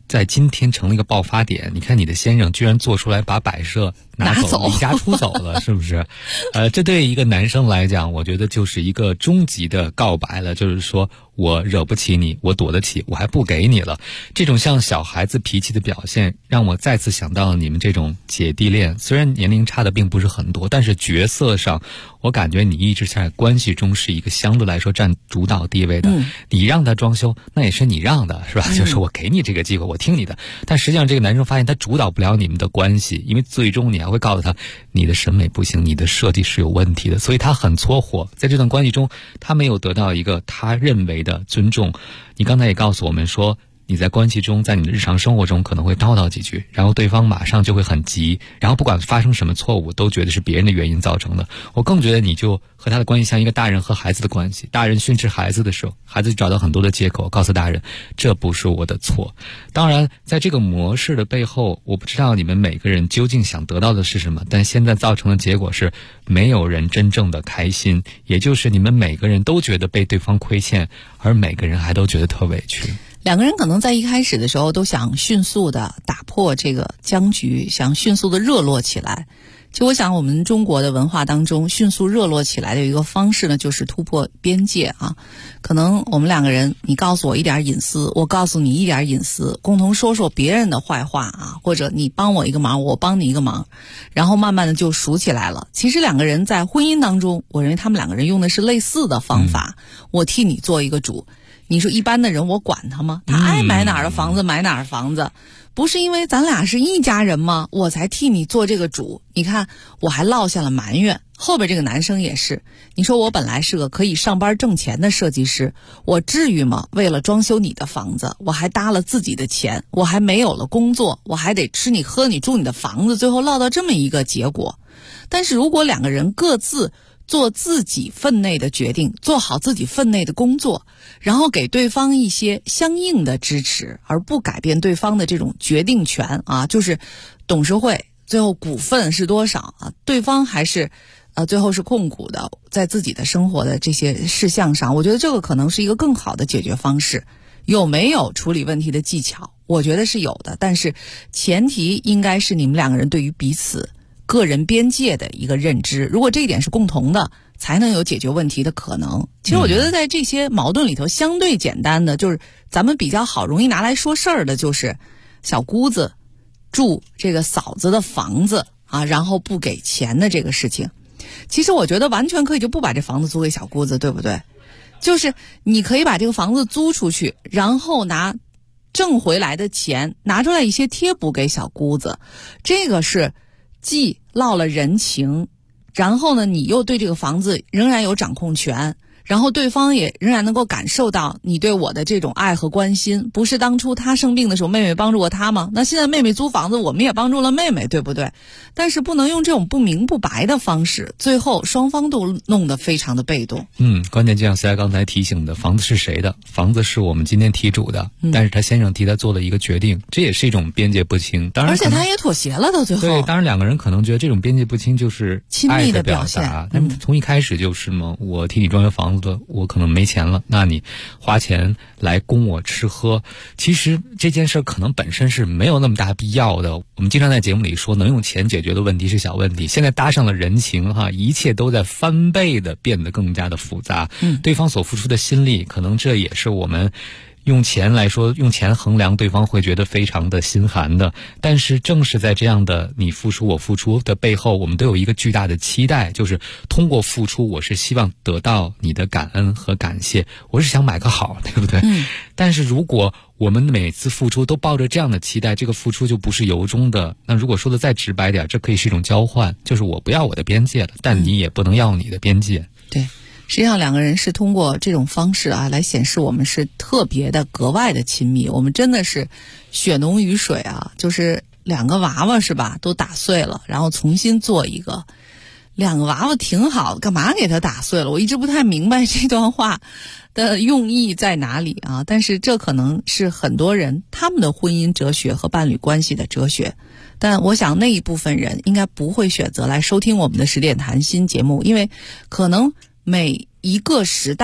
在今天成了一个爆发点。你看你的先生居然做出来把摆设拿走，离家出走了，是不是？这对一个男生来讲，我觉得就是一个终极的告白了，就是说我惹不起你，我躲得起，我还不给你了。这种像小孩子脾气的表现，让我再次想到了你们这种姐弟恋。虽然年龄差的并不是很多，但是角色上，我感觉你一直在关系中是一个相对来说占主导地位的。你让他装修，那也是你让的，是吧？就是我给你这个机会，我听你的。但实际上，这个男生发现他主导不了你们的关系，因为最终你还会告诉他，你的审美不行，你的设计是有问题的，所以他很搓火。在这段关系中，他没有得到一个他认为的尊重。你刚才也告诉我们说，你在关系中，在你的日常生活中可能会叨叨几句，然后对方马上就会很急，然后不管发生什么错误都觉得是别人的原因造成的。我更觉得你就和他的关系像一个大人和孩子的关系，大人训斥孩子的时候，孩子找到很多的借口告诉大人，这不是我的错。当然在这个模式的背后，我不知道你们每个人究竟想得到的是什么，但现在造成的结果是没有人真正的开心，也就是你们每个人都觉得被对方亏欠，而每个人还都觉得特委屈。 两个人可能在一开始的时候都想迅速的打破这个僵局，想迅速的热络起来。其实我想我们中国的文化当中，迅速热络起来的一个方式呢，就是突破边界啊。可能我们两个人，你告诉我一点隐私，我告诉你一点隐私，共同说说别人的坏话啊，或者你帮我一个忙，我帮你一个忙，然后慢慢的就熟起来了。其实两个人在婚姻当中，我认为他们两个人用的是类似的方法，我替你做一个主。你说一般的人我管他吗？他爱买哪儿的房子买哪儿的房子，不是因为咱俩是一家人吗？我才替你做这个主。你看我还落下了埋怨。后边这个男生也是，你说我本来是个可以上班挣钱的设计师，我至于吗？为了装修你的房子，我还搭了自己的钱，我还没有了工作，我还得吃你喝你住你的房子，最后落到这么一个结果。但是如果两个人各自做自己分内的决定，做好自己分内的工作，然后给对方一些相应的支持，而不改变对方的这种决定权啊，就是董事会最后股份是多少啊，对方还是最后是控股的，在自己的生活的这些事项上，我觉得这个可能是一个更好的解决方式。有没有处理问题的技巧？我觉得是有的，但是前提应该是你们两个人对于彼此个人边界的一个认知，如果这一点是共同的，才能有解决问题的可能。其实我觉得在这些矛盾里头，相对简单的就是咱们比较好容易拿来说事儿的，就是小姑子住这个嫂子的房子啊，然后不给钱的这个事情。其实我觉得完全可以就不把这房子租给小姑子，对不对？就是你可以把这个房子租出去，然后拿挣回来的钱拿出来一些贴补给小姑子，这个是既落了人情，然后呢，你又对这个房子仍然有掌控权，然后对方也仍然能够感受到你对我的这种爱和关心。不是当初他生病的时候妹妹帮助过他吗？那现在妹妹租房子，我们也帮助了妹妹，对不对？但是不能用这种不明不白的方式，最后双方都弄得非常的被动。 关键就像 CI 刚才提醒的，房子是谁的？房子是我们今天提主的，但是他先生替他做了一个决定，这也是一种边界不清。当然， 而且他也妥协了，到最后。 对，当然两个人可能觉得这种边界不清就是亲密的表现。 那么从一开始就是嘛，我替你装修房子，我可能没钱了，那你花钱来供我吃喝。其实这件事可能本身是没有那么大必要的。我们经常在节目里说，能用钱解决的问题是小问题，现在搭上了人情哈，一切都在翻倍的变得更加的复杂。对方所付出的心力，可能这也是我们用钱来说，用钱衡量对方会觉得非常的心寒的。但是正是在这样的你付出我付出的背后，我们都有一个巨大的期待，就是通过付出，我是希望得到你的感恩和感谢，我是想买个好，对不对？但是如果我们每次付出都抱着这样的期待，这个付出就不是由衷的。那如果说的再直白点，这可以是一种交换，就是我不要我的边界了，但你也不能要你的边界。 对，实际上两个人是通过这种方式啊，来显示我们是特别的格外的亲密，我们真的是血浓于水啊，就是两个娃娃是吧，都打碎了，然后重新做一个。两个娃娃挺好，干嘛给他打碎了？我一直不太明白这段话的用意在哪里啊！但是这可能是很多人他们的婚姻哲学和伴侣关系的哲学。但我想那一部分人应该不会选择来收听我们的10点谈心节目，因为可能每一个时代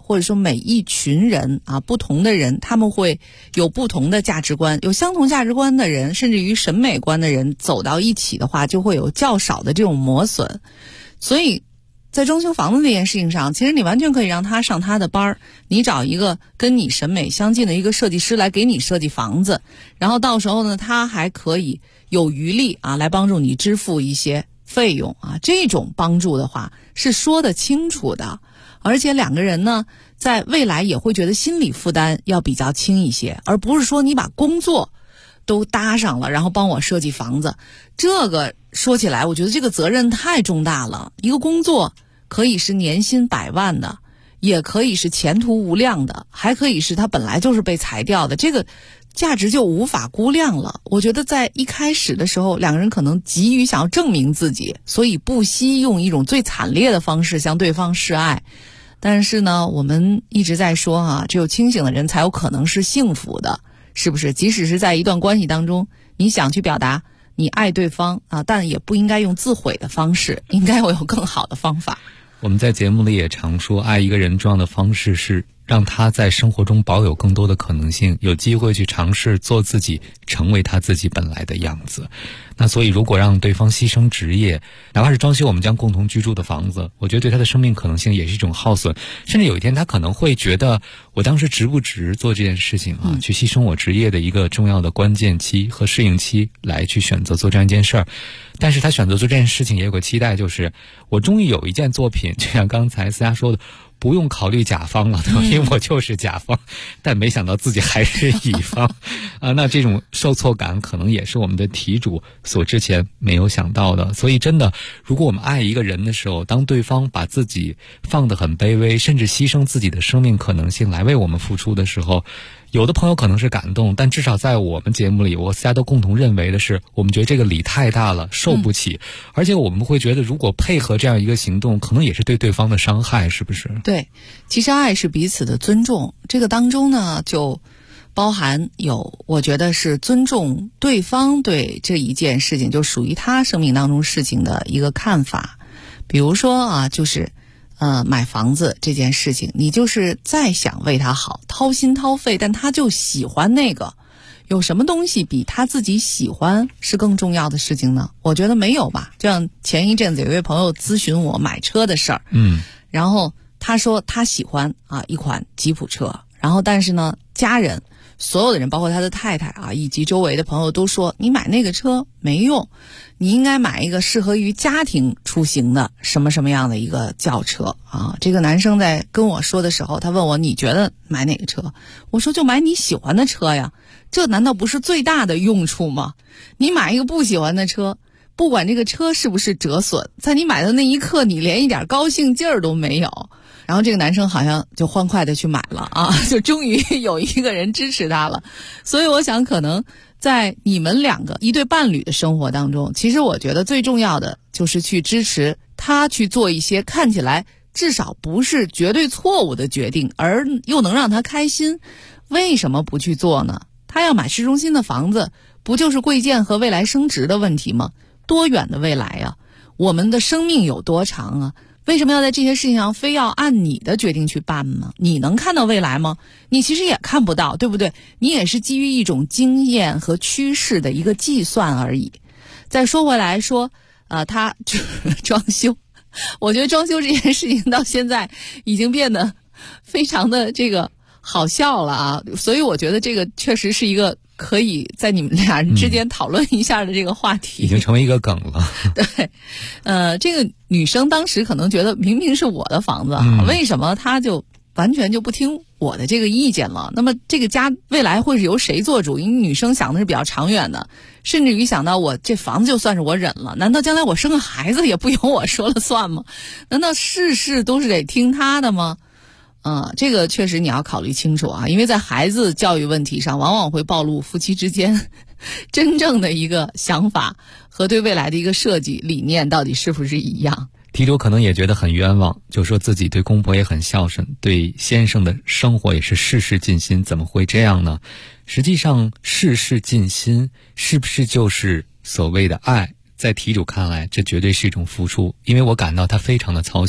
或者说每一群人啊，不同的人，他们会有不同的价值观，有相同价值观的人，甚至于审美观的人走到一起的话，就会有较少的这种磨损。所以在装修房子这件事情上，其实你完全可以让他上他的班儿，你找一个跟你审美相近的一个设计师来给你设计房子，然后到时候呢，他还可以有余力啊来帮助你支付一些费用啊，这种帮助的话是说得清楚的，而且两个人呢，在未来也会觉得心理负担要比较轻一些，而不是说你把工作都搭上了，然后帮我设计房子。这个说起来，我觉得这个责任太重大了。一个工作可以是年薪100万的，也可以是前途无量的，还可以是他本来就是被裁掉的，这个价值就无法估量了。我觉得在一开始的时候，两个人可能急于想要证明自己，所以不惜用一种最惨烈的方式向对方示爱。但是呢，我们一直在说啊，只有清醒的人才有可能是幸福的，是不是？即使是在一段关系当中，你想去表达你爱对方啊，但也不应该用自毁的方式，应该会有更好的方法。 我们在节目里也常说，爱一个人重要的方式是让他在生活中保有更多的可能性，有机会去尝试做自己，成为他自己本来的样子。那所以如果让对方牺牲职业，哪怕是装修我们将共同居住的房子，我觉得对他的生命可能性也是一种耗损。甚至有一天他可能会觉得，我当时值不值做这件事情啊，去牺牲我职业的一个重要的关键期和适应期来去选择做这样一件事儿。但是他选择做这件事情也有个期待，就是我终于有一件作品，就像刚才思佳说的，不用考虑甲方了，对吧？因为我就是甲方，但没想到自己还是乙方啊，那这种受挫感可能也是我们的题主所之前没有想到的。所以真的，如果我们爱一个人的时候，当对方把自己放得很卑微，甚至牺牲自己的生命可能性来为我们付出的时候，有的朋友可能是感动，但至少在我们节目里，我大家都共同认为的是，我们觉得这个礼太大了，受不起，而且我们会觉得如果配合这样一个行动，可能也是对对方的伤害，是不是？ 对，其实爱是彼此的尊重，这个当中呢，就包含有我觉得是尊重对方对这一件事情，就属于他生命当中事情的一个看法。比如说啊，就是买房子这件事情，你就是再想为他好，掏心掏肺，但他就喜欢那个，有什么东西比他自己喜欢是更重要的事情呢？我觉得没有吧。就像前一阵子有一位朋友咨询我买车的事儿，然后他说他喜欢啊一款吉普车，然后但是呢，家人所有的人，包括他的太太啊，以及周围的朋友都说，你买那个车没用，你应该买一个适合于家庭出行的什么什么样的一个轿车啊。这个男生在跟我说的时候，他问我，你觉得买哪个车？我说就买你喜欢的车呀，这难道不是最大的用处吗？你买一个不喜欢的车，不管这个车是不是折损，在你买的那一刻，你连一点高兴劲儿都没有。然后这个男生好像就欢快的去买了啊，就终于有一个人支持他了。所以我想可能在你们两个一对伴侣的生活当中，其实我觉得最重要的就是去支持他去做一些看起来至少不是绝对错误的决定，而又能让他开心。为什么不去做呢？他要买市中心的房子，不就是贵贱和未来升值的问题吗？多远的未来呀？我们的生命有多长啊？为什么要在这些事情上非要按你的决定去办呢？你能看到未来吗？你其实也看不到，对不对？你也是基于一种经验和趋势的一个计算而已。再说回来说，他装修，我觉得装修这件事情到现在已经变得非常的这个好笑了啊，所以我觉得这个确实是一个可以在你们俩人之间讨论一下的这个话题， 已经成为一个梗了。 对，这个女生当时可能觉得明明是我的房子啊，为什么她就完全就不听我的这个意见了？那么这个家未来会是由谁做主？因为女生想的是比较长远的，甚至于想到我这房子就算是我忍了，难道将来我生个孩子也不由我说了算吗？难道事事都是得听她的吗？这个确实你要考虑清楚啊，因为在孩子教育问题上，往往会暴露夫妻之间真正的一个想法和对未来的一个设计理念到底是不是一样。 题主可能也觉得很冤枉，就说自己对公婆也很孝顺，对先生的生活也是事事尽心，怎么会这样呢？实际上事事尽心是不是就是所谓的爱？在题主看来，这绝对是一种付出，因为我感到他非常的操心，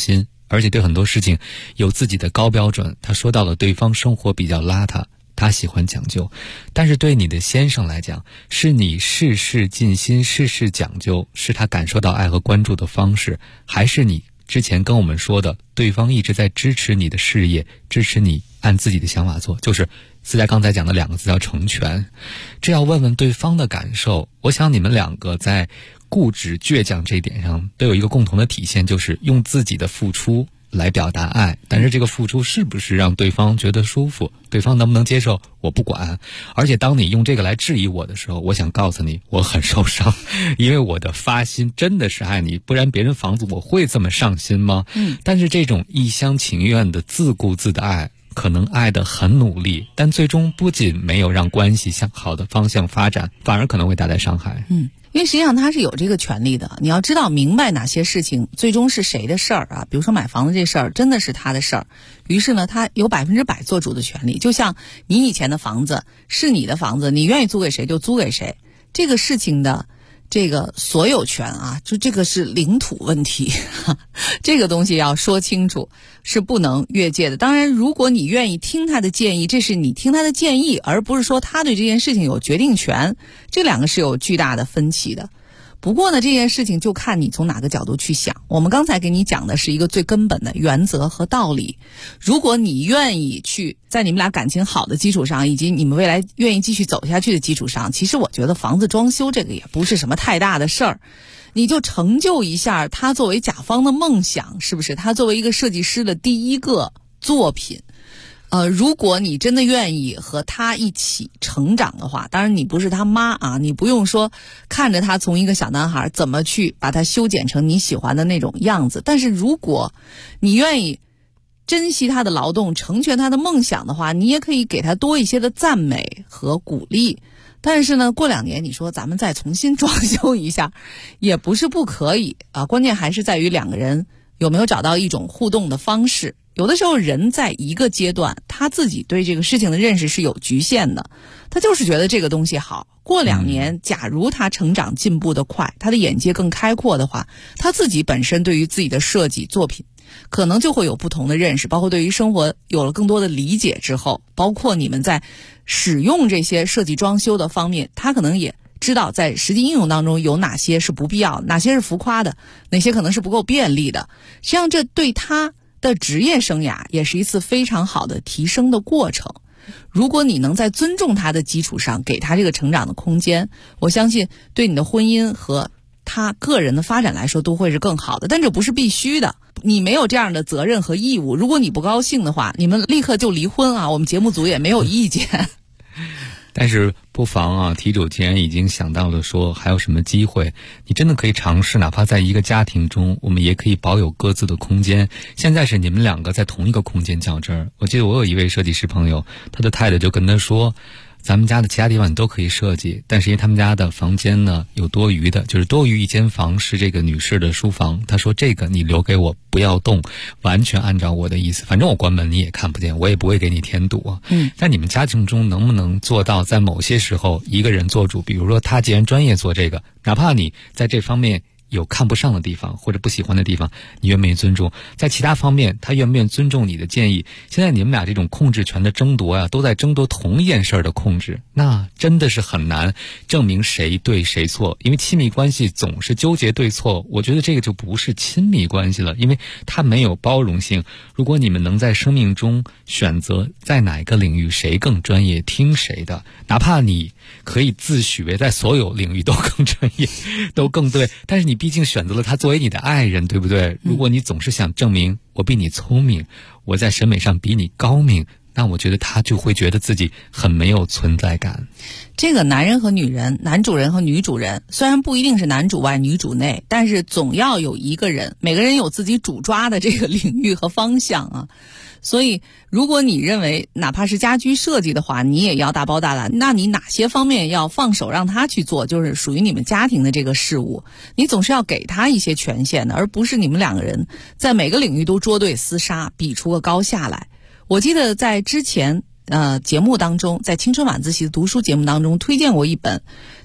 而且对很多事情有自己的高标准。他说到了对方生活比较邋遢，他喜欢讲究，但是对你的先生来讲，是你事事尽心，事事讲究，是他感受到爱和关注的方式，还是你之前跟我们说的对方一直在支持你的事业，支持你按自己的想法做，就是思佳刚才讲的2个字叫成全。这要问问对方的感受。我想你们2个在固执倔强这一点上都有一个共同的体现，就是用自己的付出来表达爱，但是这个付出是不是让对方觉得舒服，对方能不能接受，我不管。而且当你用这个来质疑我的时候，我想告诉你，我很受伤，因为我的发心真的是爱你，不然别人房子我会这么上心吗？但是这种一厢情愿的自顾自的爱，可能爱得很努力，但最终不仅没有让关系向好的方向发展，反而可能会带来伤害。 因为实际上他是有这个权利的，你要知道明白哪些事情最终是谁的事儿啊。比如说买房子这事儿真的是他的事儿，于是呢他有100%做主的权利。就像你以前的房子是你的房子，你愿意租给谁就租给谁，这个事情的这个所有权啊，就这个是领土问题，这个东西要说清楚，是不能越界的。当然如果你愿意听他的建议，这是你听他的建议，而不是说他对这件事情有决定权，这2个是有巨大的分歧的。不过呢，这件事情就看你从哪个角度去想。我们刚才给你讲的是一个最根本的原则和道理。如果你愿意去在你们俩感情好的基础上，以及你们未来愿意继续走下去的基础上，其实我觉得房子装修这个也不是什么太大的事儿，你就成就一下他作为甲方的梦想，是不是？他作为一个设计师的第一个作品。如果你真的愿意和他一起成长的话，当然你不是他妈啊，你不用说看着他从一个小男孩怎么去把他修剪成你喜欢的那种样子，但是如果你愿意珍惜他的劳动，成全他的梦想的话，你也可以给他多一些的赞美和鼓励。但是呢，过2年你说咱们再重新装修一下也不是不可以啊，关键还是在于2个人有没有找到一种互动的方式。有的时候人在一个阶段他自己对这个事情的认识是有局限的，他就是觉得这个东西好。过2年假如他成长进步的快，他的眼界更开阔的话，他自己本身对于自己的设计作品可能就会有不同的认识，包括对于生活有了更多的理解之后，包括你们在使用这些设计装修的方面，他可能也知道在实际应用当中有哪些是不必要，哪些是浮夸的，哪些可能是不够便利的。实际上这对他的职业生涯也是一次非常好的提升的过程。如果你能在尊重他的基础上给他这个成长的空间，我相信对你的婚姻和他个人的发展来说都会是更好的。但这不是必须的，你没有这样的责任和义务。如果你不高兴的话，你们立刻就离婚啊，我们节目组也没有意见。 但是不妨啊，题主既然已经想到了说还有什么机会，你真的可以尝试，哪怕在一个家庭中，我们也可以保有各自的空间。现在是你们2个在同一个空间较真儿。我记得我有一位设计师朋友，他的太太就跟他说，咱们家的其他地方你都可以设计，但是因为他们家的房间呢有多余的，就是多余一间房是这个女士的书房，他说这个你留给我，不要动，完全按照我的意思，反正我关门你也看不见，我也不会给你添堵。在你们家庭中能不能做到在某些时候一个人做主？比如说他既然专业做这个，哪怕你在这方面有看不上的地方或者不喜欢的地方，你愿不愿意尊重？在其他方面他愿不愿意尊重你的建议？现在你们俩这种控制权的争夺啊，都在争夺同一件事儿的控制，那真的是很难证明谁对谁错。因为亲密关系总是纠结对错，我觉得这个就不是亲密关系了，因为它没有包容性。如果你们能在生命中选择在哪一个领域谁更专业，听谁的，哪怕你可以自诩为在所有领域都更专业都更对，但是你毕竟选择了他作为你的爱人，对不对？如果你总是想证明我比你聪明，我在审美上比你高明，那我觉得他就会觉得自己很没有存在感。 这个男人和女人，男主人和女主人，虽然不一定是男主外女主内，但是总要有一个人，每个人有自己主抓的这个领域和方向啊。所以如果你认为哪怕是家居设计的话，你也要大包大揽，那你哪些方面要放手让他去做，就是属于你们家庭的这个事务，你总是要给他一些权限的，而不是你们2个人在每个领域都捉对厮杀，比出个高下来。我记得在之前节目当中，在青春晚自习的读书节目当中推荐过一本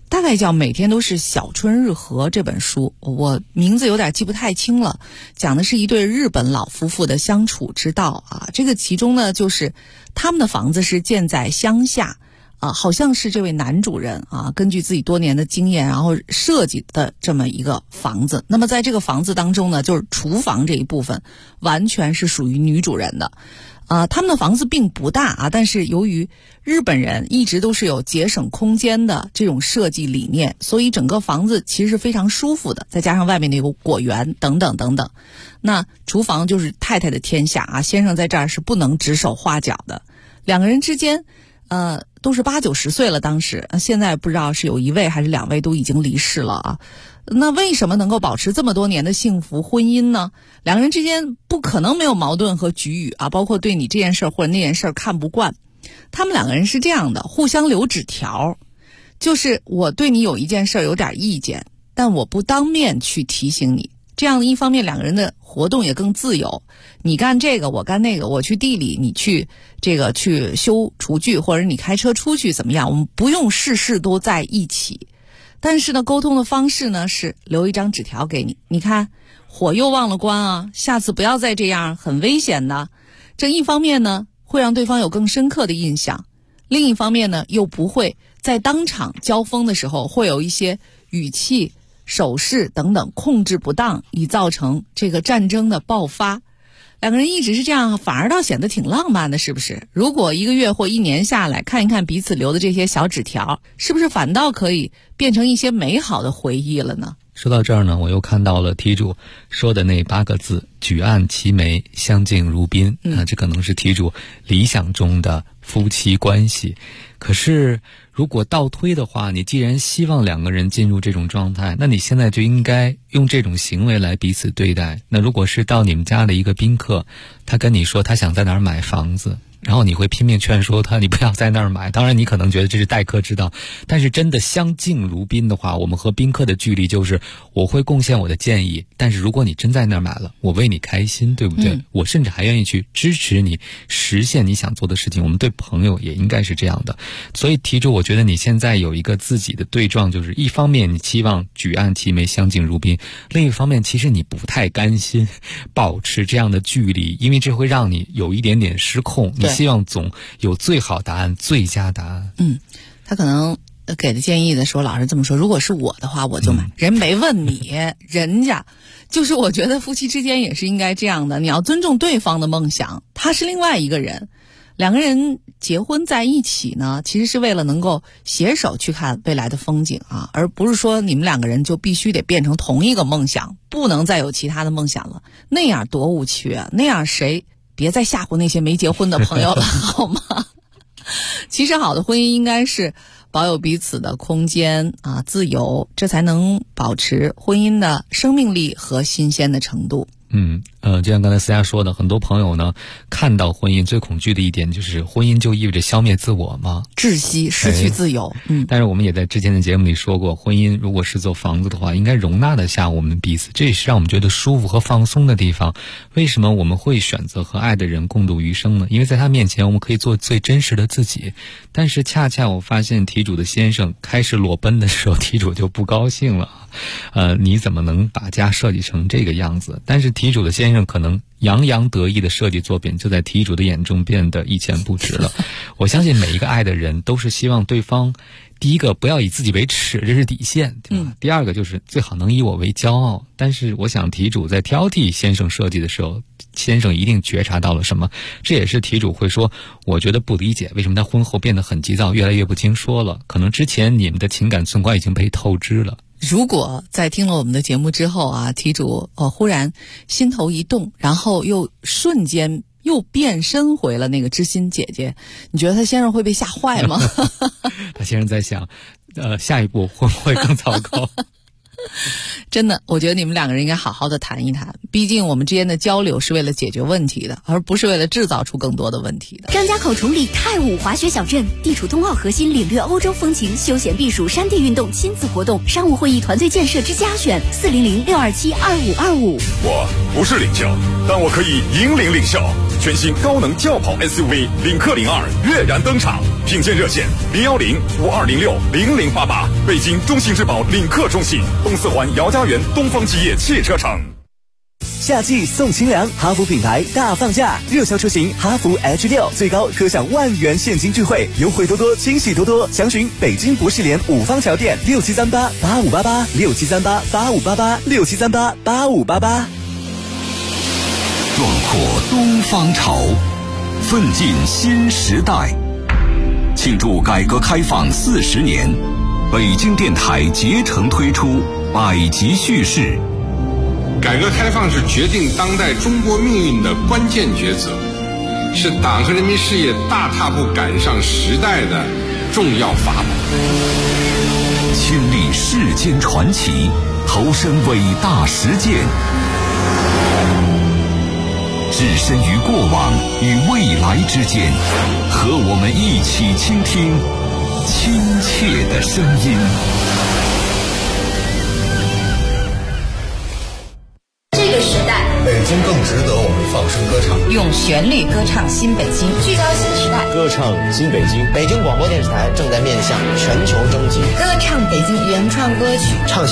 大概叫《每天都是小春日和》这本书，我名字有点记不太清了，讲的是一对日本老夫妇的相处之道啊。这个其中呢，就是他们的房子是建在乡下啊，好像是这位男主人啊，根据自己多年的经验，然后设计的这么一个房子。那么在这个房子当中呢，就是厨房这一部分完全是属于女主人的。他们的房子并不大啊，但是由于日本人一直都是有节省空间的这种设计理念，所以整个房子其实是非常舒服的，再加上外面的有果园等等等等。那厨房就是太太的天下啊，先生在这儿是不能指手画脚的。两个人之间都是80、90岁了，当时现在不知道是有一位还是2位都已经离世了啊。那为什么能够保持这么多年的幸福婚姻呢？两个人之间不可能没有矛盾和龃龉啊，包括对你这件事或者那件事看不惯。他们两个人是这样的，互相留纸条，就是我对你有一件事有点意见，但我不当面去提醒你。这样一方面两个人的活动也更自由，你干这个我干那个，我去地里你去去修厨具，或者你开车出去怎么样，我们不用事事都在一起。但是呢，沟通的方式呢是留一张纸条给你，你看火又忘了关啊，下次不要再这样，很危险的。这一方面呢会让对方有更深刻的印象，另一方面呢又不会在当场交锋的时候会有一些语气手势等等控制不当，以造成这个战争的爆发。两个人一直是这样，反而倒显得挺浪漫的，是不是？如果1个月或1年下来，看一看彼此留的这些小纸条，是不是反倒可以变成一些美好的回忆了呢？ 说到这儿呢，我又看到了题主说的那8个字，举案齐眉，相敬如宾。这可能是题主理想中的夫妻关系。可是如果倒推的话，你既然希望两个人进入这种状态，那你现在就应该用这种行为来彼此对待。那如果是到你们家的一个宾客，他跟你说他想在哪儿买房子，然后你会拼命劝说他，你不要在那儿买。当然你可能觉得这是待客之道，但是真的相敬如宾的话，我们和宾客的距离就是我会贡献我的建议，但是如果你真在那儿买了，我为你开心，对不对？我甚至还愿意去支持你实现你想做的事情。我们对朋友也应该是这样的。所以题主，我觉得你现在有一个自己的对撞，就是一方面你期望举案齐眉，相敬如宾，另一方面其实你不太甘心保持这样的距离，因为这会让你有一点点失控，你希望总有最好答案，最佳答案。 他可能给的建议的时候老是这么说，如果是我的话我就买。人没问你，人家就是我觉得夫妻之间也是应该这样的，你要尊重对方的梦想，他是另外一个人。两个人结婚在一起呢，其实是为了能够携手去看未来的风景啊，而不是说你们两个人就必须得变成同一个梦想，不能再有其他的梦想了，那样多无趣啊！那样谁别再吓唬那些没结婚的朋友了好吗？其实好的婚姻应该是保有彼此的空间啊，自由，这才能保持婚姻的生命力和新鲜的程度。 就像刚才思佳说的，很多朋友呢看到婚姻最恐惧的一点就是婚姻就意味着消灭自我吗？ 窒息，失去自由。 但是我们也在之前的节目里说过，婚姻如果是座房子的话，应该容纳得下我们彼此，这也是让我们觉得舒服和放松的地方。为什么我们会选择和爱的人共度余生呢？因为在他面前我们可以做最真实的自己。但是恰恰我发现题主的先生开始裸奔的时候，题主就不高兴了。你怎么能把家设计成这个样子？但是题主的先生可能洋洋得意的设计作品就在题主的眼中变得一钱不值了。我相信每一个爱的人都是希望对方，第一个不要以自己为耻，这是底线，对吧？第二个就是最好能以我为骄傲。但是我想题主在挑剔先生设计的时候，先生一定觉察到了什么，这也是题主会说我觉得不理解为什么他婚后变得很急躁，越来越不经说了，可能之前你们的情感存款已经被透支了。 如果在听了我们的节目之后啊，题主忽然心头一动，然后又瞬间又变身回了那个知心姐姐，你觉得他先生会被吓坏吗？ 他先生在想下一步会不会更糟糕？ 真的，我觉得你们两个人应该好好的谈一谈，毕竟我们之间的交流是为了解决问题的，而不是为了制造出更多的问题的。 张家口崇礼泰武滑雪小镇，地处冬奥核心，领略欧洲风情，休闲避暑，山地运动，亲子活动，商务会议团队建设之家选，400-627-2525。 我不是领袖，但我可以引领领袖。 全新高能轿跑 SUV 领克02跃然登场，品鉴热线010-5206-0088，北京中信质保领克中信，东四环姚家园东方基业汽车城。 夏季送清凉，哈弗品牌大放价，热销车型哈弗 H6最高可享10000元现金钜惠，优惠多多，惊喜多多。详询北京博士联五方桥店6738-8588，6738-8588，6738-8588。 壮阔东方潮，奋进新时代。庆祝改革开放40年，北京电台竭诚推出百集叙事。 改革开放是决定当代中国命运的关键抉择，是党和人民事业大踏步赶上时代的重要法宝。 亲历世间传奇，投身伟大实践，置身于过往与未来之间，和我们一起倾听亲切的声音。 北京更值得我们放声歌唱， 用旋律歌唱新北京，聚焦新时代， 歌唱新北京。北京广播电视台正在面向全球征集， 歌唱北京原创歌曲， 唱